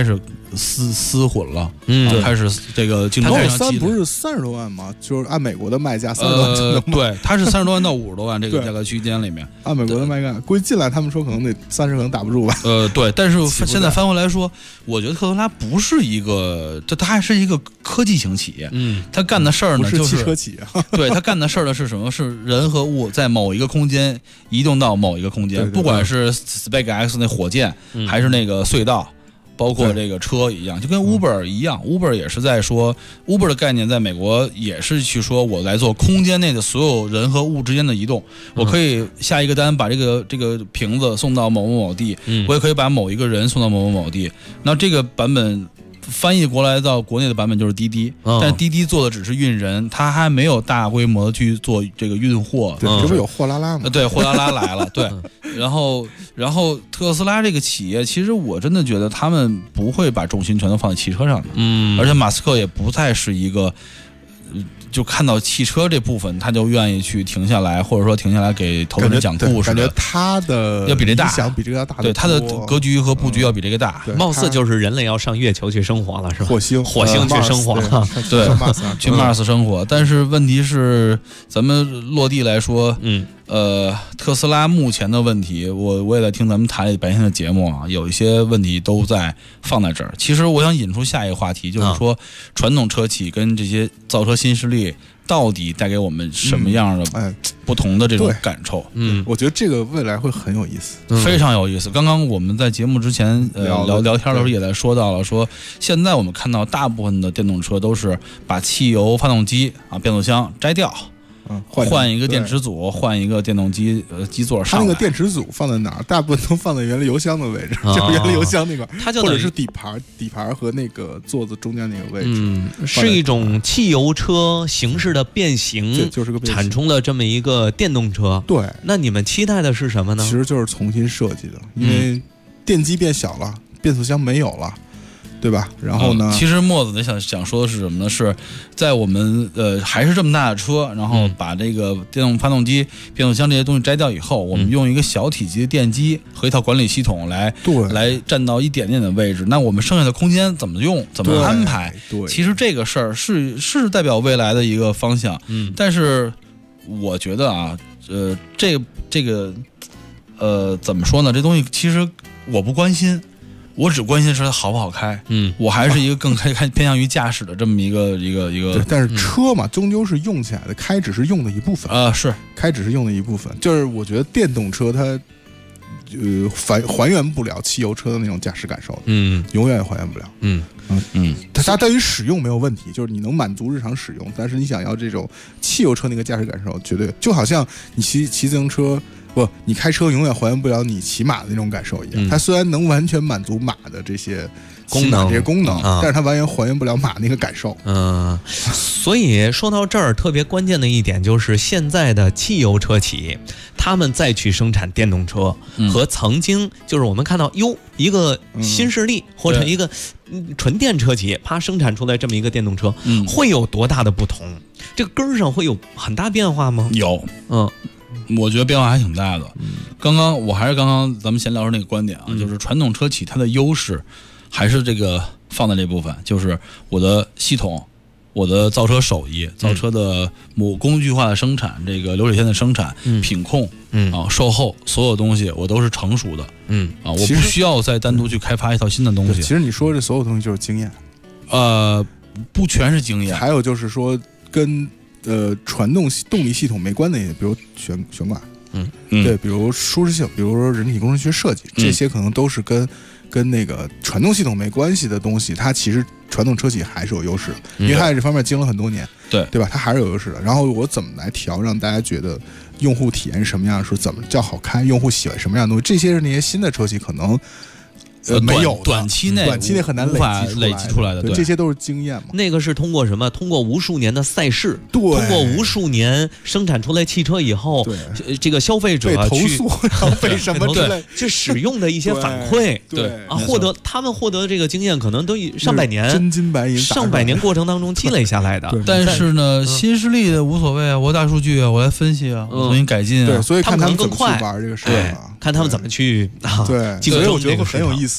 撕混了，就开始这个竞争非常激烈。 不是30多万吗？就是按美国的卖价30多万就能对，它是30多万到50多万这个价格区间里面。 按美国的卖价，估计进来他们说可能得30可能打不住吧。 对，但是现在翻回来说，我觉得特斯拉不是一个，它还是一个科技型企业。它干的事儿呢，就是汽车企业。 对，它干的事儿呢是什么？是人和物在某一个空间移动到某一个空间，不管是 SpaceX 那火箭，还是那个隧道。包括这个车一样，就跟 Uber 一样，Uber 也是在说 Uber 的概念，在美国也是去说我来做空间内的所有人和物之间的移动，我可以下一个单把这个瓶子送到某某某地，我也可以把某一个人送到某某某地。那这个版本翻译过来到国内的版本就是滴滴，但是滴滴做的只是运人，它还没有大规模的去做这个运货。 对，这不有货拉拉吗？ 对，货拉拉来了，对。然后特斯拉这个企业，其实我真的觉得他们不会把重心全都放在汽车上的，而且马斯克也不再是一个。就看到汽车这部分，他就愿意去停下来，或者说停下来给投资人讲故事。 感觉他的要比这大， 想比这个要大。 对，他的格局和布局要比这个大。 貌似就是人类要上月球去生活了，是吧？ 火星去生活了， 对，去 Mars 生活。但是问题是，咱们落地来说，特斯拉目前的问题，我也在听咱们台里白天的节目啊，有一些问题都在放在这儿。其实我想引出下一个话题，就是说传统车企跟这些造车新势力到底带给我们什么样的不同的这种感受？ 我觉得这个未来会很有意思， 非常有意思。刚刚我们在节目之前聊天的时候也在说到了，说现在我们看到大部分的电动车都是把汽油发动机变速箱摘掉。换一个电池组，换一个电动机基座上来。 它那个电池组放在哪儿？大部分都放在原来油箱的位置，就是原来油箱那块，或者是底盘和那个座子中间那个位置。 是一种汽油车形式的变形， 就是个产出了这么一个电动车。 对， 那你们期待的是什么呢？ 其实就是重新设计的，因为电机变小了，变速箱没有了。对吧？然后呢？ 其实墨子想说的是什么呢？是在我们还是这么大的车，然后把这个电动发动机、变速箱这些东西摘掉以后，我们用一个小体积的电机和一套管理系统来占到一点点的位置。那我们剩下的空间怎么用？怎么安排？ 对， 其实这个事儿是代表未来的一个方向。但是我觉得啊，这个怎么说呢？这东西其实我不关心。我只关心是它好不好开，我还是一个更偏向于驾驶的这么一个。 对，但是车嘛，终究是用起来的，开只是用的一部分啊，是开只是用的一部分。就是我觉得电动车它还原不了汽油车的那种驾驶感受的，永远也还原不了。它对于使用没有问题，就是你能满足日常使用，但是你想要这种汽油车那个驾驶感受，绝对就好像你骑自行车。不，你开车永远还原不了你骑马的那种感受一样。它虽然能完全满足马的这些功能， 但是它还原不了马那个感受。 所以说到这儿，特别关键的一点就是现在的汽油车企，他们再去生产电动车，和曾经就是我们看到一个新势力或者一个纯电车企，啪生产出来这么一个电动车，会有多大的不同？这个根儿上会有很大变化吗？ 有，我觉得变化还挺大的。刚刚咱们闲聊时那个观点啊，就是传统车企它的优势还是这个放在这部分，就是我的系统、我的造车手艺、造车的工具化的生产、这个流水线的生产、品控售后所有东西我都是成熟的。我不需要再单独去开发一套新的东西。 其实你说这所有东西就是经验， 不全是经验， 还有就是说跟传动力系统没关的，比如悬挂，对，比如舒适性，比如说人体工程学设计，这些可能都是跟那个传动系统没关系的东西，它其实传统车企还是有优势的，因为它在这方面经了很多年，对吧？它还是有优势的。然后我怎么来调，让大家觉得用户体验是什么样，说怎么叫好开，用户喜欢什么样的东西，这些是那些新的车企可能。没有短期内很难累积出来的， 对，这些都是经验嘛。 那个是通过什么？通过无数年的赛事， 对， 通过无数年生产出来汽车以后，这个消费者被投诉，然后被什么之类， 去使用的一些反馈， 对啊，他们获得这个经验，可能都上百年， 真金白银， 上百年过程当中积累下来的。 但是呢，新势力的无所谓啊，我大数据啊，我来分析啊，我重新改进啊， 对，所以看他们更快玩这个事对，看他们怎么去对，所以我觉得会很有意思。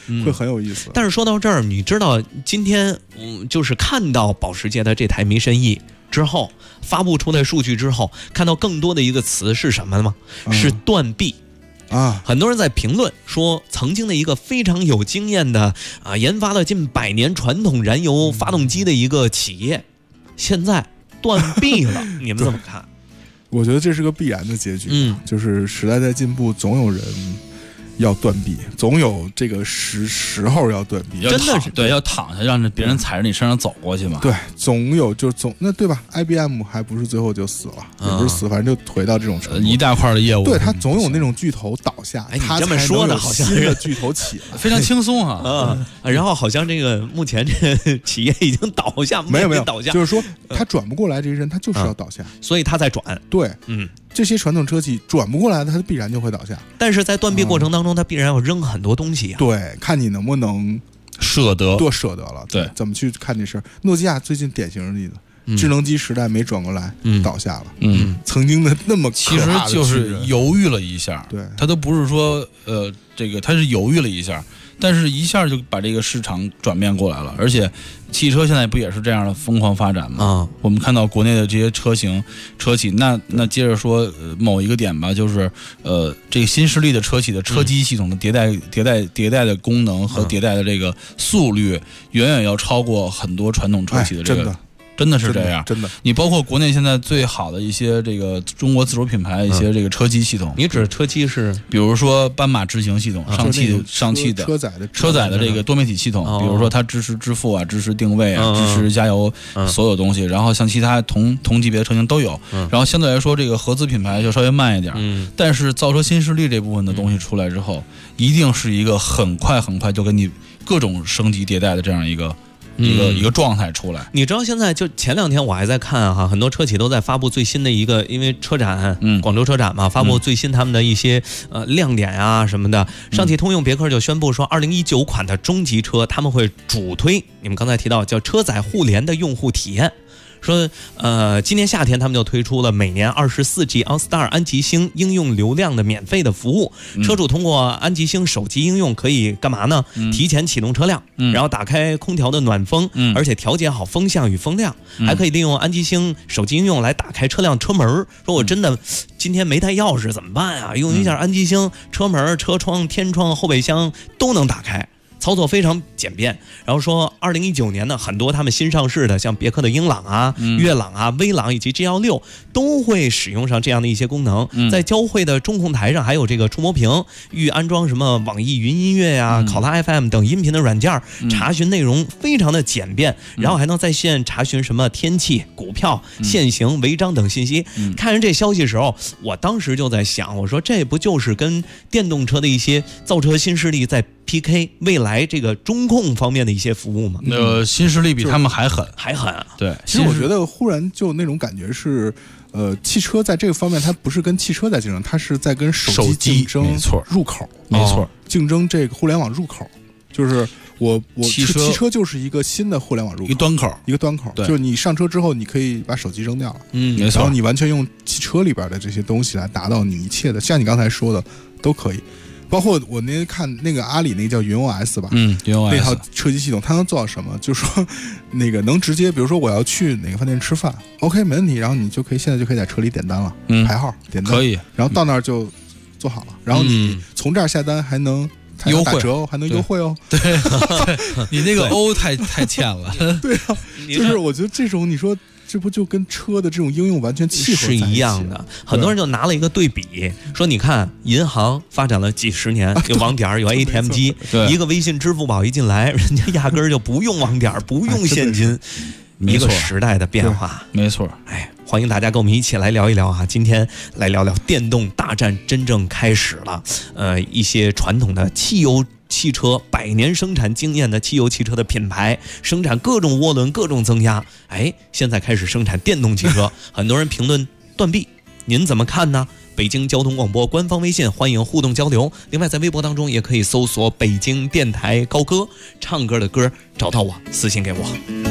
会很有意思。 但是说到这儿，你知道今天就是看到保时捷的这台迷神 E 之后，发布出来数据之后，看到更多的一个词是什么吗？是断臂。很多人在评论说，曾经的一个非常有经验的研发了近100年传统燃油发动机的一个企业，现在断臂了，你们怎么看？ 我觉得这是个必然的结局。就是时代在进步，总有人要断臂，总有这个时候要断臂， 真的是对，要躺下让别人踩着你身上走过去嘛。 对，总有那对吧 ？IBM 还不是最后就死了，也不是死，反正就回到这种程度， 一大块的业务。 对，他总有那种巨头倒下， 你这么说的好像新的巨头起来， 非常轻松啊。 然后好像这个目前这个企业已经倒下， 没有倒下， 就是说他转不过来，这个人他就是要倒下， 所以他在转。 对，这些传统车企转不过来的，它必然就会倒下。 但是在断臂过程当中，它必然要扔很多东西啊。 对，看你能不能舍得， 多舍得了。 对， 怎么去看这事儿？诺基亚最近典型的例子，智能机时代没转过来，倒下了。曾经的那么其实就是犹豫了一下， 对， 他都不是说这个，他是犹豫了一下。但是一下就把这个市场转变过来了，而且汽车现在不也是这样的疯狂发展吗？我们看到国内的这些车企，那接着说某一个点吧，就是这个新势力的车企的车机系统的迭代的功能和迭代的这个速率，远远要超过很多传统车企的这个。真的是这样， 真的。 你包括国内现在最好的一些这个中国自主品牌一些这个车机系统， 你指车机是， 比如说斑马智行系统，上汽的车载的这个多媒体系统，比如说它支持支付啊，支持定位啊，支持加油，所有东西。然后像其他同级别的车型都有。然后相对来说，这个合资品牌就稍微慢一点。但是造车新势力这部分的东西出来之后，一定是一个很快就给你各种升级迭代的这样一个状态出来。 你知道现在就前2天我还在看很多车企都在发布最新的一个，因为车展，广州车展嘛，发布最新他们的一些亮点啊什么的。上汽通用别克就宣布说，2019款的中级车他们会主推你们刚才提到叫车载互联的用户体验。说今年夏天他们就推出了每年24G OnStar 安吉星应用流量的免费的服务，车主通过安吉星手机应用可以干嘛呢？提前启动车辆，然后打开空调的暖风，而且调节好风向与风量，还可以利用安吉星手机应用来打开车辆车门。说我真的今天没带钥匙怎么办啊？用一下安吉星，车门、车窗、天窗、后备箱都能打开。操作非常简便。然后说2019年呢，很多他们新上市的像别克的英朗啊、悦朗啊、威朗以及 G16都会使用上这样的一些功能。在交汇的中控台上还有这个触摸屏，预安装什么网易云音乐呀、考拉 FM 等音频的软件，查询内容非常的简便，然后还能在线查询什么天气、股票、限行、违章等信息。看着这消息的时候，我当时就在想，我说这不就是跟电动车的一些造车新势力在 PK 未来这个中控方面的一些服务吗？ 新势力比他们还狠，对， 其实我觉得忽然就那种感觉是，汽车在这个方面它不是跟汽车在竞争，它是在跟手机竞争， 没错， 入口， 没错， 竞争这个互联网入口，就是我汽车就是一个新的互联网入口， 一个端口， 就是你上车之后你可以把手机扔掉了， 没错， 然后你完全用汽车里边的这些东西来达到你一切的，像你刚才说的都可以。包括我那天看那个阿里那个叫云 OS 吧， 云 OS 那套车机系统，它能做到什么？就是说，那个能直接，比如说我要去哪个饭店吃饭 ，OK 没问题，然后你现在就可以在车里点单了，排号点单可以， 然后到那儿就做好了，然后你从这儿下单还能优惠打折哦，还能优惠哦。 对，你那个欧太欠了。 对啊，就是我觉得这种你说。这不就跟车的这种应用完全契合是一样的？很多人就拿了一个对比，说你看银行发展了几十年，有网点有 ATM 机，一个微信、支付宝一进来，人家压根儿就不用网点，不用现金，一个时代的变化， 没错。 哎，欢迎大家跟我们一起来聊一聊啊！今天来聊聊电动大战真正开始了。一些传统的汽油汽车100年生产经验的汽油汽车的品牌，生产各种涡轮、各种增压，现在开始生产电动汽车。很多人评论断臂，您怎么看呢？北京交通广播官方微信欢迎互动交流，另外在微博当中也可以搜索北京电台高歌，唱歌的歌找到我，私信给我。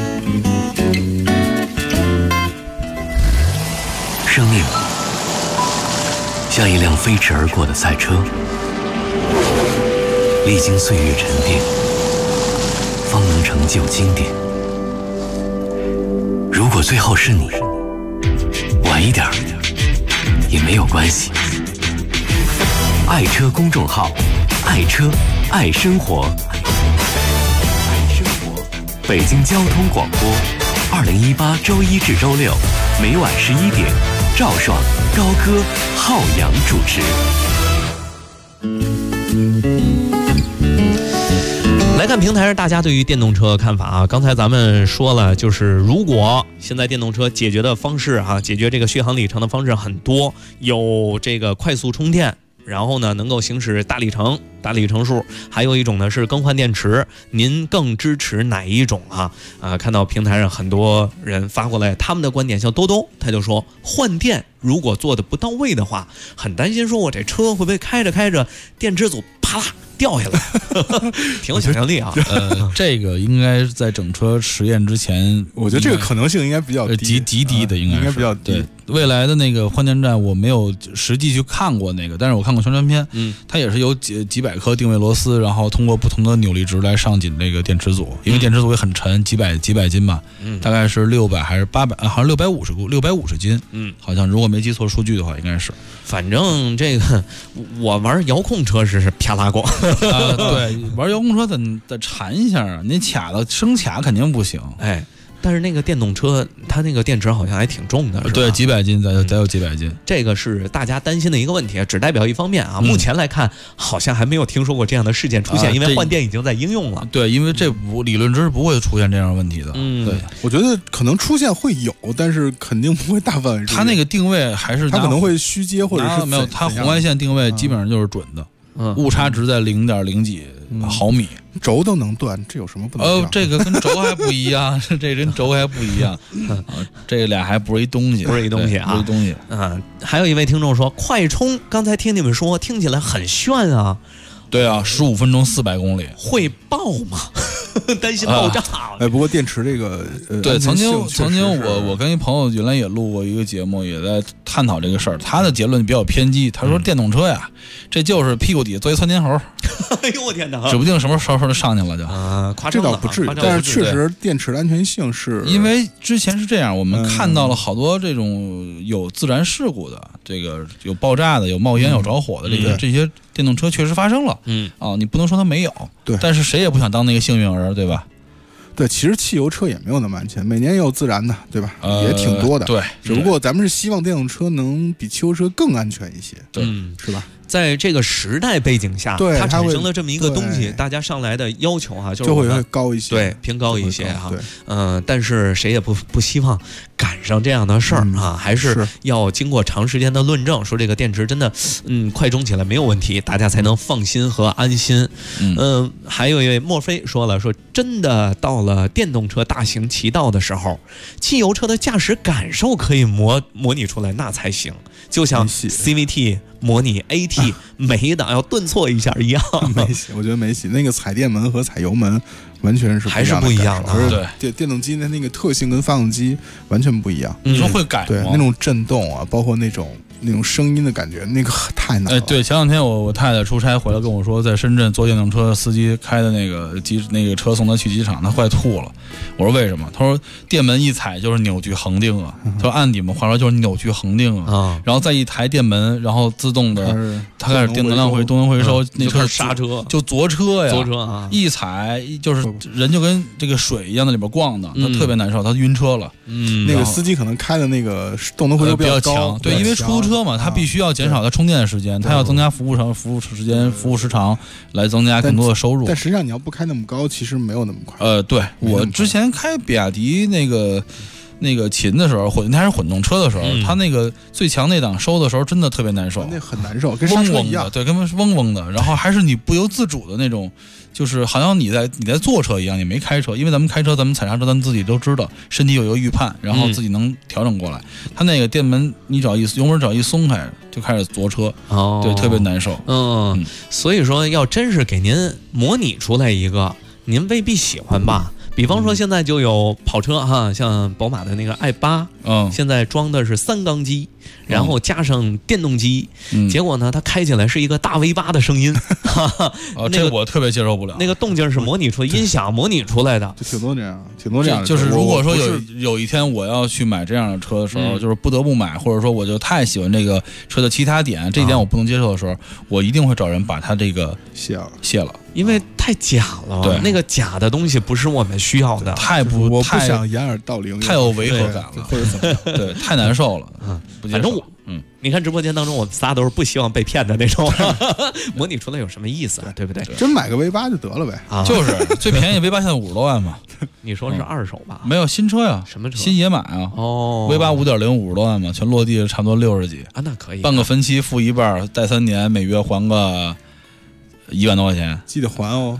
生命像一辆飞驰而过的赛车， 历经岁月沉淀，方能成就经典。如果最后是你，晚一点也没有关系。爱车公众号，爱车爱生活，北京交通广播，2018周一至周六每晚11点，赵爽、高歌、浩洋主持。 来看平台上大家对于电动车的看法啊。刚才咱们说了，就是如果现在电动车解决的方式啊，解决这个续航里程的方式很多，有这个快速充电，然后呢能够行驶大里程数，还有一种呢是更换电池，您更支持哪一种啊？看到平台上很多人发过来他们的观点，像兜兜他就说，换电如果做的不到位的话，很担心说我这车会不会开着开着电池组啪啦掉下来，挺有想象力啊。 这个应该在整车实验之前， 我觉得这个可能性应该比较低， 极低的，应该比较低。 对，未来的那个换电站我没有实际去看过那个，但是我看过宣传片，它也是有几百颗定位螺丝，然后通过不同的扭力值来上紧这个电池组，因为电池组也很沉，几百斤吧，大概是600还是800，好像650斤，好像如果没记错数据的话，应该是。 反正这个我玩遥控车是啪啦过。 对，玩遥控车得缠一下啊，你生卡肯定不行。 哎，但是那个电动车它那个电池好像还挺重的，是吧？ 对，几百斤，再有几百斤。 这个是大家担心的一个问题，只代表一方面啊。目前来看，好像还没有听说过这样的事件出现，因为换电已经在应用了。 对，因为这理论值不会出现这样的问题的。对， 我觉得可能出现会有，但是肯定不会大范围。 它那个定位还是它可能会虚接，或者是没有，它红外线定位基本上就是准的。误差值在0.0几毫米， 轴都能断，这有什么不能？ 这个跟轴还不一样，这跟轴还不一样，这俩还不是一东西， 不是一东西啊， 不是一东西。 还有一位听众说，快充，刚才听你们说，听起来很炫啊。 对啊，15分钟400公里， 会爆吗？担心爆炸。 不过电池这个， 对，曾经我跟一朋友原来也录过一个节目，也在探讨这个事儿。他的结论比较偏激，他说电动车呀，这就是屁股底下坐一窜天猴。 哎呦我天哪！ 指不定什么时候就上去了就。 夸张了， 这倒不至于，但是确实电池的安全性是。 因为之前是这样，我们看到了好多这种有自然事故的，这个有爆炸的、有冒烟、有着火的这些电动车确实发生了。你不能说它没有， 对， 但是谁也不想当那个幸运儿，对吧？ 对，其实汽油车也没有那么安全，每年也有自燃的，对吧？也挺多的。 对， 只不过咱们是希望电动车能比汽油车更安全一些， 对， 是吧？ 在这个时代背景下， 对， 它产生了这么一个东西，大家上来的要求啊， 就会高一些， 对，偏高一些哈。但是谁也不希望赶上这样的事儿啊，还是要经过长时间的论证，说这个电池真的快充起来没有问题，大家才能放心和安心。还有一位墨菲说了，说真的到了电动车大行其道的时候，汽油车的驾驶感受可以模拟出来，那才行，就像 CVT 模拟 AT 每一档要顿挫一下一样。 没戏，我觉得没戏。那个踩电门和踩油门完全是还是不一样的。 对，电动机的那个特性跟发动机完全不一样。 你说会改吗？ 对，那种震动啊，包括那种声音的感觉，那个太难了。 对，前两天我太太出差回来跟我说，在深圳坐电动车，司机开的那个车送她去机场，她快吐了。我说为什么？他说电门一踩就是扭矩恒定啊。他说按你们话说就是扭矩恒定啊。然后再一抬电门，然后自动的，它开始电能量动能回收，那车刹车就左车呀， 左车啊， 一踩就是人就跟这个水一样在里边逛的，他特别难受，他晕车了。 那个司机可能开的那个动能回收比较强， 对，因为出租车嘛，它必须要减少它充电的时间，它要增加服务时长来增加更多的收入。 但实际上你要不开那么高，其实没有那么快。 对，我之前开比亚迪那个秦的时候，它是混动车的时候，它那个最强那档收的时候真的特别难受， 那很难受，跟刹车一样， 对，跟嗡嗡的，然后还是你不由自主的那种。就是好像你在坐车一样，你没开车，因为咱们开车，咱们踩刹车，咱们自己都知道，身体有一个预判，然后自己能调整过来。他那个电门，你油门只要一松开，就开始左车，对，特别难受。 所以说要真是给您模拟出来一个，您未必喜欢吧。比方说现在就有跑车哈，像宝马的那个i8，现在装的是3缸机， 然后加上电动机，结果呢，它开起来是一个大 V8的声音。 这个我特别接受不了。 那个动静是模拟出音响模拟出来的， 就挺多这样。 就是如果说有一天我要去买这样的车的时候，就是不得不买，或者说我就太喜欢这个车的其他点，这一点我不能接受的时候，我一定会找人把它这个卸了。 因为太假了， 对， 那个假的东西不是我们需要的， 我不想掩耳盗铃， 太有违和感了，或者怎么样，对，太难受了。 反正你看直播间当中，我们仨都是不希望被骗的那种，模拟出来有什么意思啊？对不对？ 真买个 V8 就得了呗， 就是最便宜 V8 现在50多万嘛。 你说是二手吧？ 没有新车呀， 什么车？ 新野马啊。V8 5.0 50多万嘛，全落地差不多60几啊，那可以。 办个分期付一半，贷3年，每月还个1万多块钱， 记得还哦。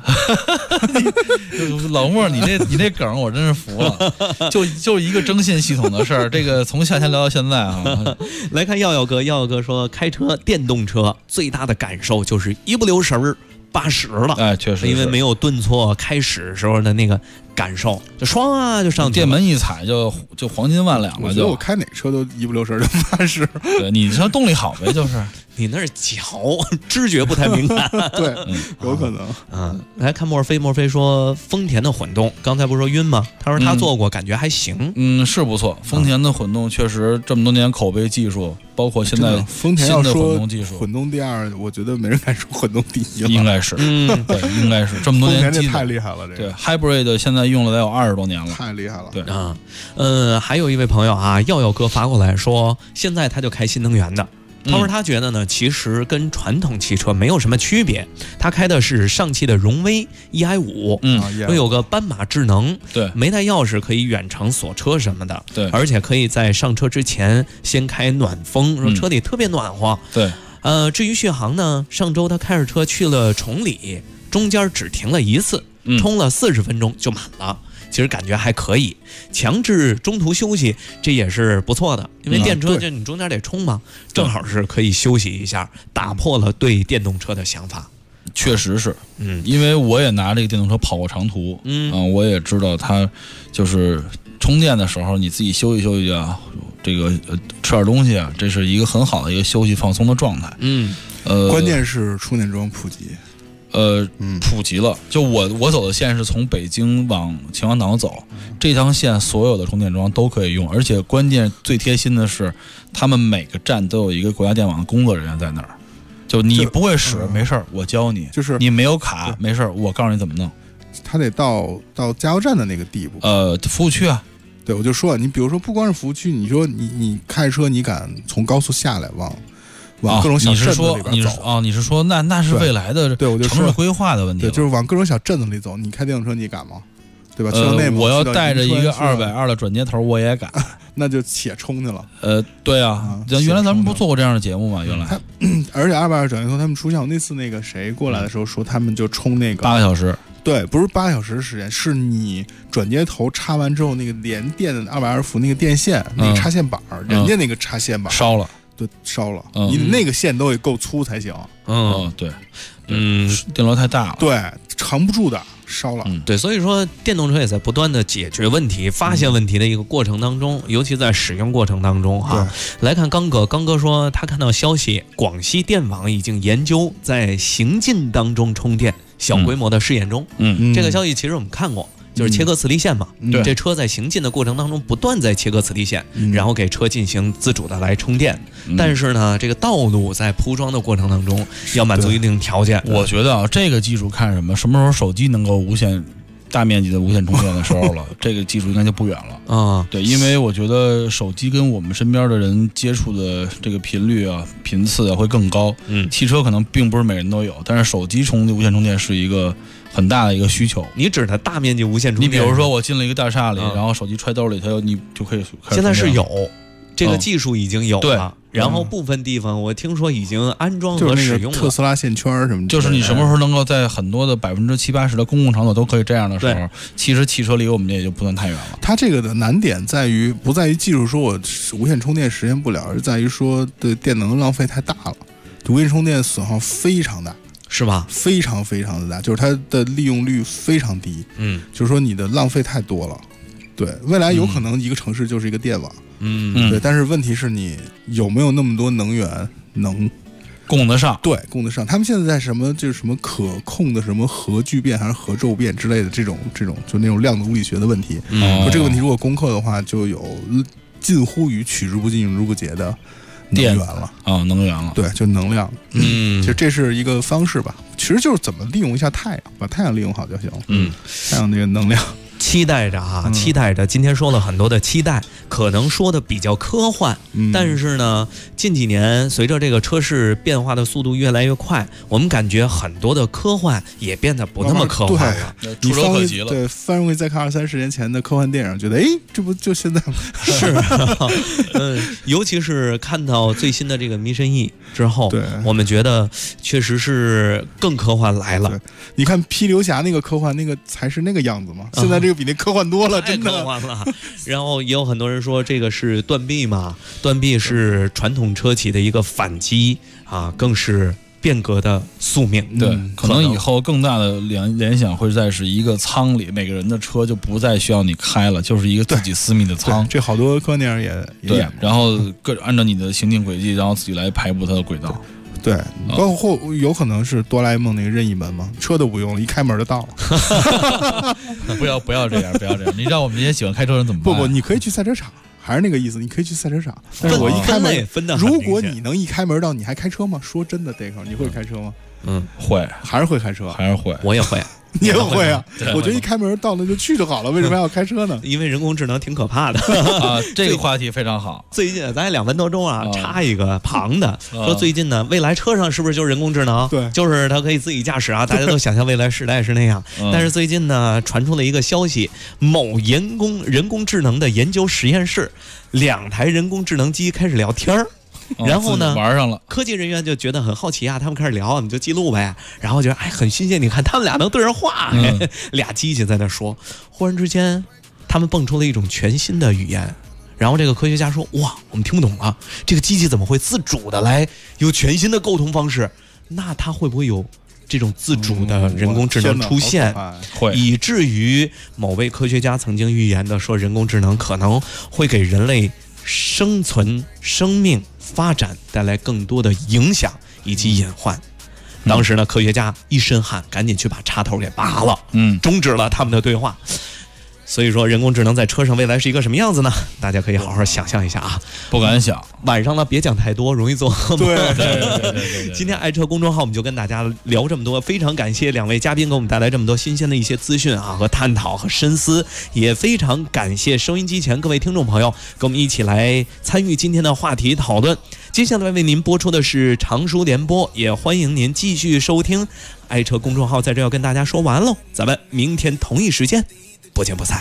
老莫，你那梗我真是服了，就一个征信系统的事儿，这个从夏天聊到现在啊。 来看耀耀哥说，开车电动车最大的感受就是一不留神儿80了， 哎，确实， 因为没有顿挫开始时候的那个感受，就唰啊就上去了， 电门一踩就黄金万两了。 我觉得我开哪车都一不留神就80。 对，你说动力好呗，就是你那是脚知觉不太敏感。 对，有可能。 来看墨菲说丰田的混动，刚才不是说晕吗？他说他做过，感觉还行。 是不错。丰田的混动确实这么多年口碑技术，包括现在丰田新的混动技术， 混动第二，我觉得没人敢说混动第一了。 应该是，对，应该是这么多年。 丰田这太厉害了，这个对 Hybrid 现在用了得有20多年了， 太厉害了。 对啊，还有一位朋友啊，耀哥发过来说，现在他就开新能源的。他说他觉得呢，其实跟传统汽车没有什么区别。他开的是上汽的荣威 EI5，有个斑马智能， 对， 没带钥匙可以远程锁车什么的， 对， 而且可以在上车之前先开暖风，说车里特别暖和。 对， 至于续航呢，上周他开着车去了崇礼，中间只停了一次，充了40分钟就满了。其实感觉还可以，强制中途休息，这也是不错的。因为电车就你中间得充嘛，正好是可以休息一下，打破了对电动车的想法。 确实是，因为我也拿这个电动车跑过长途，我也知道它就是充电的时候，你自己休息休息啊，这个吃点东西啊，这是一个很好的一个休息放松的状态。 关键是充电桩普及。 普及了。就我走的线是从北京往秦皇岛走，这条线所有的充电桩都可以用，而且关键最贴心的是，他们每个站都有一个国家电网的工作人员在那儿。就你不会使，没事儿，我教你。 就是你没有卡，没事儿，我告诉你怎么弄。 他得到加油站的那个地步。 服务区啊。 对，我就说你比如说不光是服务区，你说你开车你敢从高速下来往各种小镇子里边走你是说那是未来的城市规划的问题。 对，就是往各种小镇子里走，你开电动车你敢吗？对吧？去到内蒙， 我要带着一个220的转接头，我也敢， 那就且冲去了。 对啊，原来咱们不做过这样的节目吗？原来， 而且220转接头他们出现，那次那个谁过来的时候说，他们就充那个 8个小时。 对，不是8个小时的时间，是你转接头插完之后，那个连电的220伏那个电线，那个插线板，人家那个插线板烧了。 对，烧了，你那个线都得够粗才行。 对，电流太大了， 对，扛不住的，烧了。 对，所以说电动车也在不断的解决问题、发现问题的一个过程当中，尤其在使用过程当中哈。来看刚哥说他看到消息，广西电网已经研究在行进当中充电，小规模的试验中。这个消息其实我们看过。就是切割磁力线嘛，这车在行进的过程当中不断在切割磁力线，然后给车进行自主的来充电。但是呢，这个道路在铺装的过程当中要满足一定条件。 我觉得啊，这个技术看什么？什么时候手机能够大面积的无线充电的时候了，这个技术应该就不远了啊。 对，因为我觉得手机跟我们身边的人接触的这个频率啊、频次啊会更高。汽车可能并不是每人都有，但是手机无线充电是一个很大的一个需求。 你指的大面积无线充电， 你比如说我进了一个大厦里，然后手机揣兜里，你就可以。 现在是有这个技术已经有了。然后部分地方我听说已经安装和使用了， 特斯拉线圈什么的。 就是你什么时候能够在很多的70%-80%的公共场所都可以这样的时候，其实汽车离我们也就不算太远了。 它这个的难点不在于技术说我无线充电实现不了，而在于说对电能浪费太大了。无线充电损耗非常大， 是吧？ 非常非常的大，就是它的利用率非常低。就是说你的浪费太多了。 对，未来有可能一个城市就是一个电网，对，但是问题是你有没有那么多能源能供得上？ 对，供得上。他们现在在什么就是什么可控的什么核聚变还是核骤变之类的这种就那种量子物理学的问题。说这个问题如果攻克的话，就有近乎于取之不尽用之不竭的能源了能源了。 对，就能量。其实这是一个方式吧，其实就是怎么利用一下太阳，把太阳利用好就行了。太阳那个能量。 期待着啊，期待着。今天说了很多的期待，可能说的比较科幻，但是呢，近几年随着这个车市变化的速度越来越快，我们感觉很多的科幻也变得不那么科幻了， 触手可及了。 对，翻回再看20-30年前的科幻电影，觉得这不就现在吗？ 是，尤其是看到最新的这个《迷神 E》之后，对，我们觉得确实是更科幻来了。 你看披流侠那个科幻，那个才是那个样子嘛，现在这个比那科幻多了，真的太科幻了。然后也有很多人说这个是断臂嘛，断臂是传统车企的一个反击啊，更是变革的宿命。 对，可能以后更大的联想会在是一个舱里，每个人的车就不再需要你开了，就是一个自己私密的舱。 这好多科幻电影也演， 然后按照你的行进轨迹，然后自己来排布它的轨道。 对，包括有可能是哆啦 A 梦那个任意门嘛，车都不用了，一开门就到了。 不要这样，不要这样！你让我们这些喜欢开车人怎么办？ 不，你可以去赛车场，还是那个意思，你可以去赛车场。但是我一开门，如果你能一开门到，你还开车吗？说真的，这个你会开车吗？ 会， 还是会开车， 还是会， 我也会。 你也会啊？我觉得一开门到那就去就好了，为什么要开车呢？ 因为人工智能挺可怕的啊。这个话题非常好。 最近咱2分多钟啊，插一个旁的，说最近呢，未来车上是不是就是人工智能？ 对， 就是它可以自己驾驶啊。大家都想象未来时代是那样，但是最近呢，传出了一个消息，某人工智能的研究实验室，2台人工智能机开始聊天儿。然后呢， 玩上了， 科技人员就觉得很好奇啊，他们开始聊，你就记录呗。然后觉得很新鲜，你看他们俩能对上话，俩机器在那说。忽然之间，他们蹦出了一种全新的语言。然后这个科学家说：“哇，我们听不懂了，这个机器怎么会自主的来有全新的沟通方式？那它会不会有这种自主的人工智能出现？ 会， 以至于某位科学家曾经预言的说，人工智能可能会给人类生存、生命发展带来更多的影响以及隐患。当时呢，科学家一身汗，赶紧去把插头给拔了，终止了他们的对话。所以说，人工智能在车上未来是一个什么样子呢？大家可以好好想象一下啊。 不敢想， 晚上呢别讲太多，容易做噩梦。 对。 今天爱车公众号我们就跟大家聊这么多，非常感谢2位嘉宾给我们带来这么多新鲜的一些资讯啊和探讨和深思，也非常感谢收音机前各位听众朋友跟我们一起来参与今天的话题讨论。接下来为您播出的是常熟联播，也欢迎您继续收听爱车公众号，在这要跟大家说完喽，咱们明天同一时间不见不散。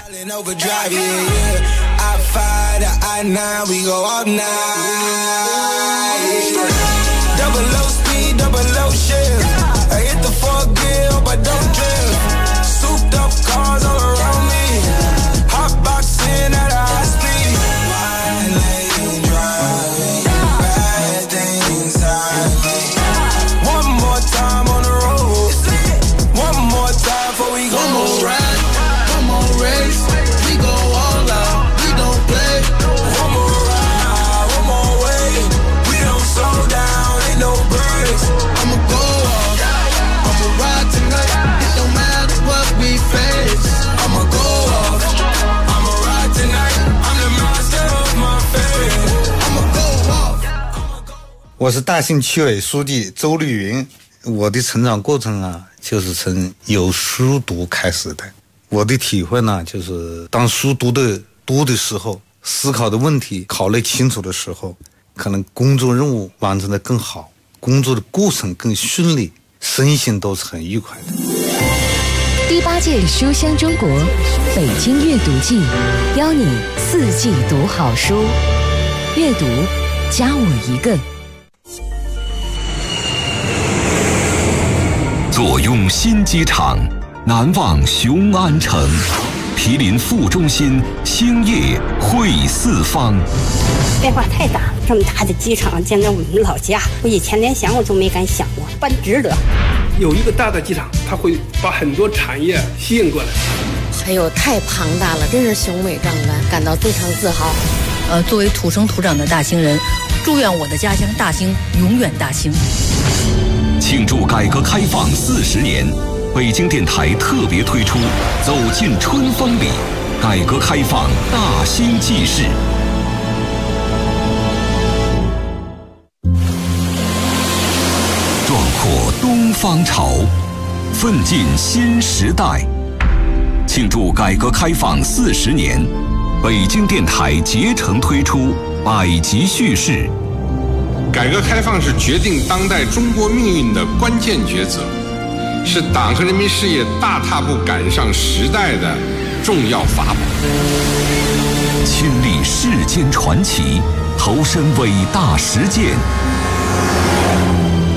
我是大兴区委书记周绿云。我的成长过程啊，就是从有书读开始的。我的体会呢，就是当书读的多的时候，思考的问题考虑清楚的时候，可能工作任务完成的更好，工作的过程更顺利，身心都是很愉快的。 第8届书香中国北京阅读季，邀你4季读好书，阅读加我一个。 左用新机场，南望雄安城，毗邻副中心，兴业汇四方。 变化太大了，这么大的机场建在我们老家，我以前连想我都没敢想过，办值得。 有一个大的机场，它会把很多产业吸引过来。 哎呦，太庞大了，真是雄伟壮观，感到非常自豪。 作为土生土长的大兴人，祝愿我的家乡大兴永远大兴。 庆祝改革开放40年，北京电台特别推出《走进春风里》，改革开放大兴纪事。壮阔东方潮，奋进新时代。庆祝改革开放40年，北京电台竭诚推出百集叙事。 改革开放是决定当代中国命运的关键抉择，是党和人民事业大踏步赶上时代的重要法宝。 亲历世间传奇，投身伟大实践，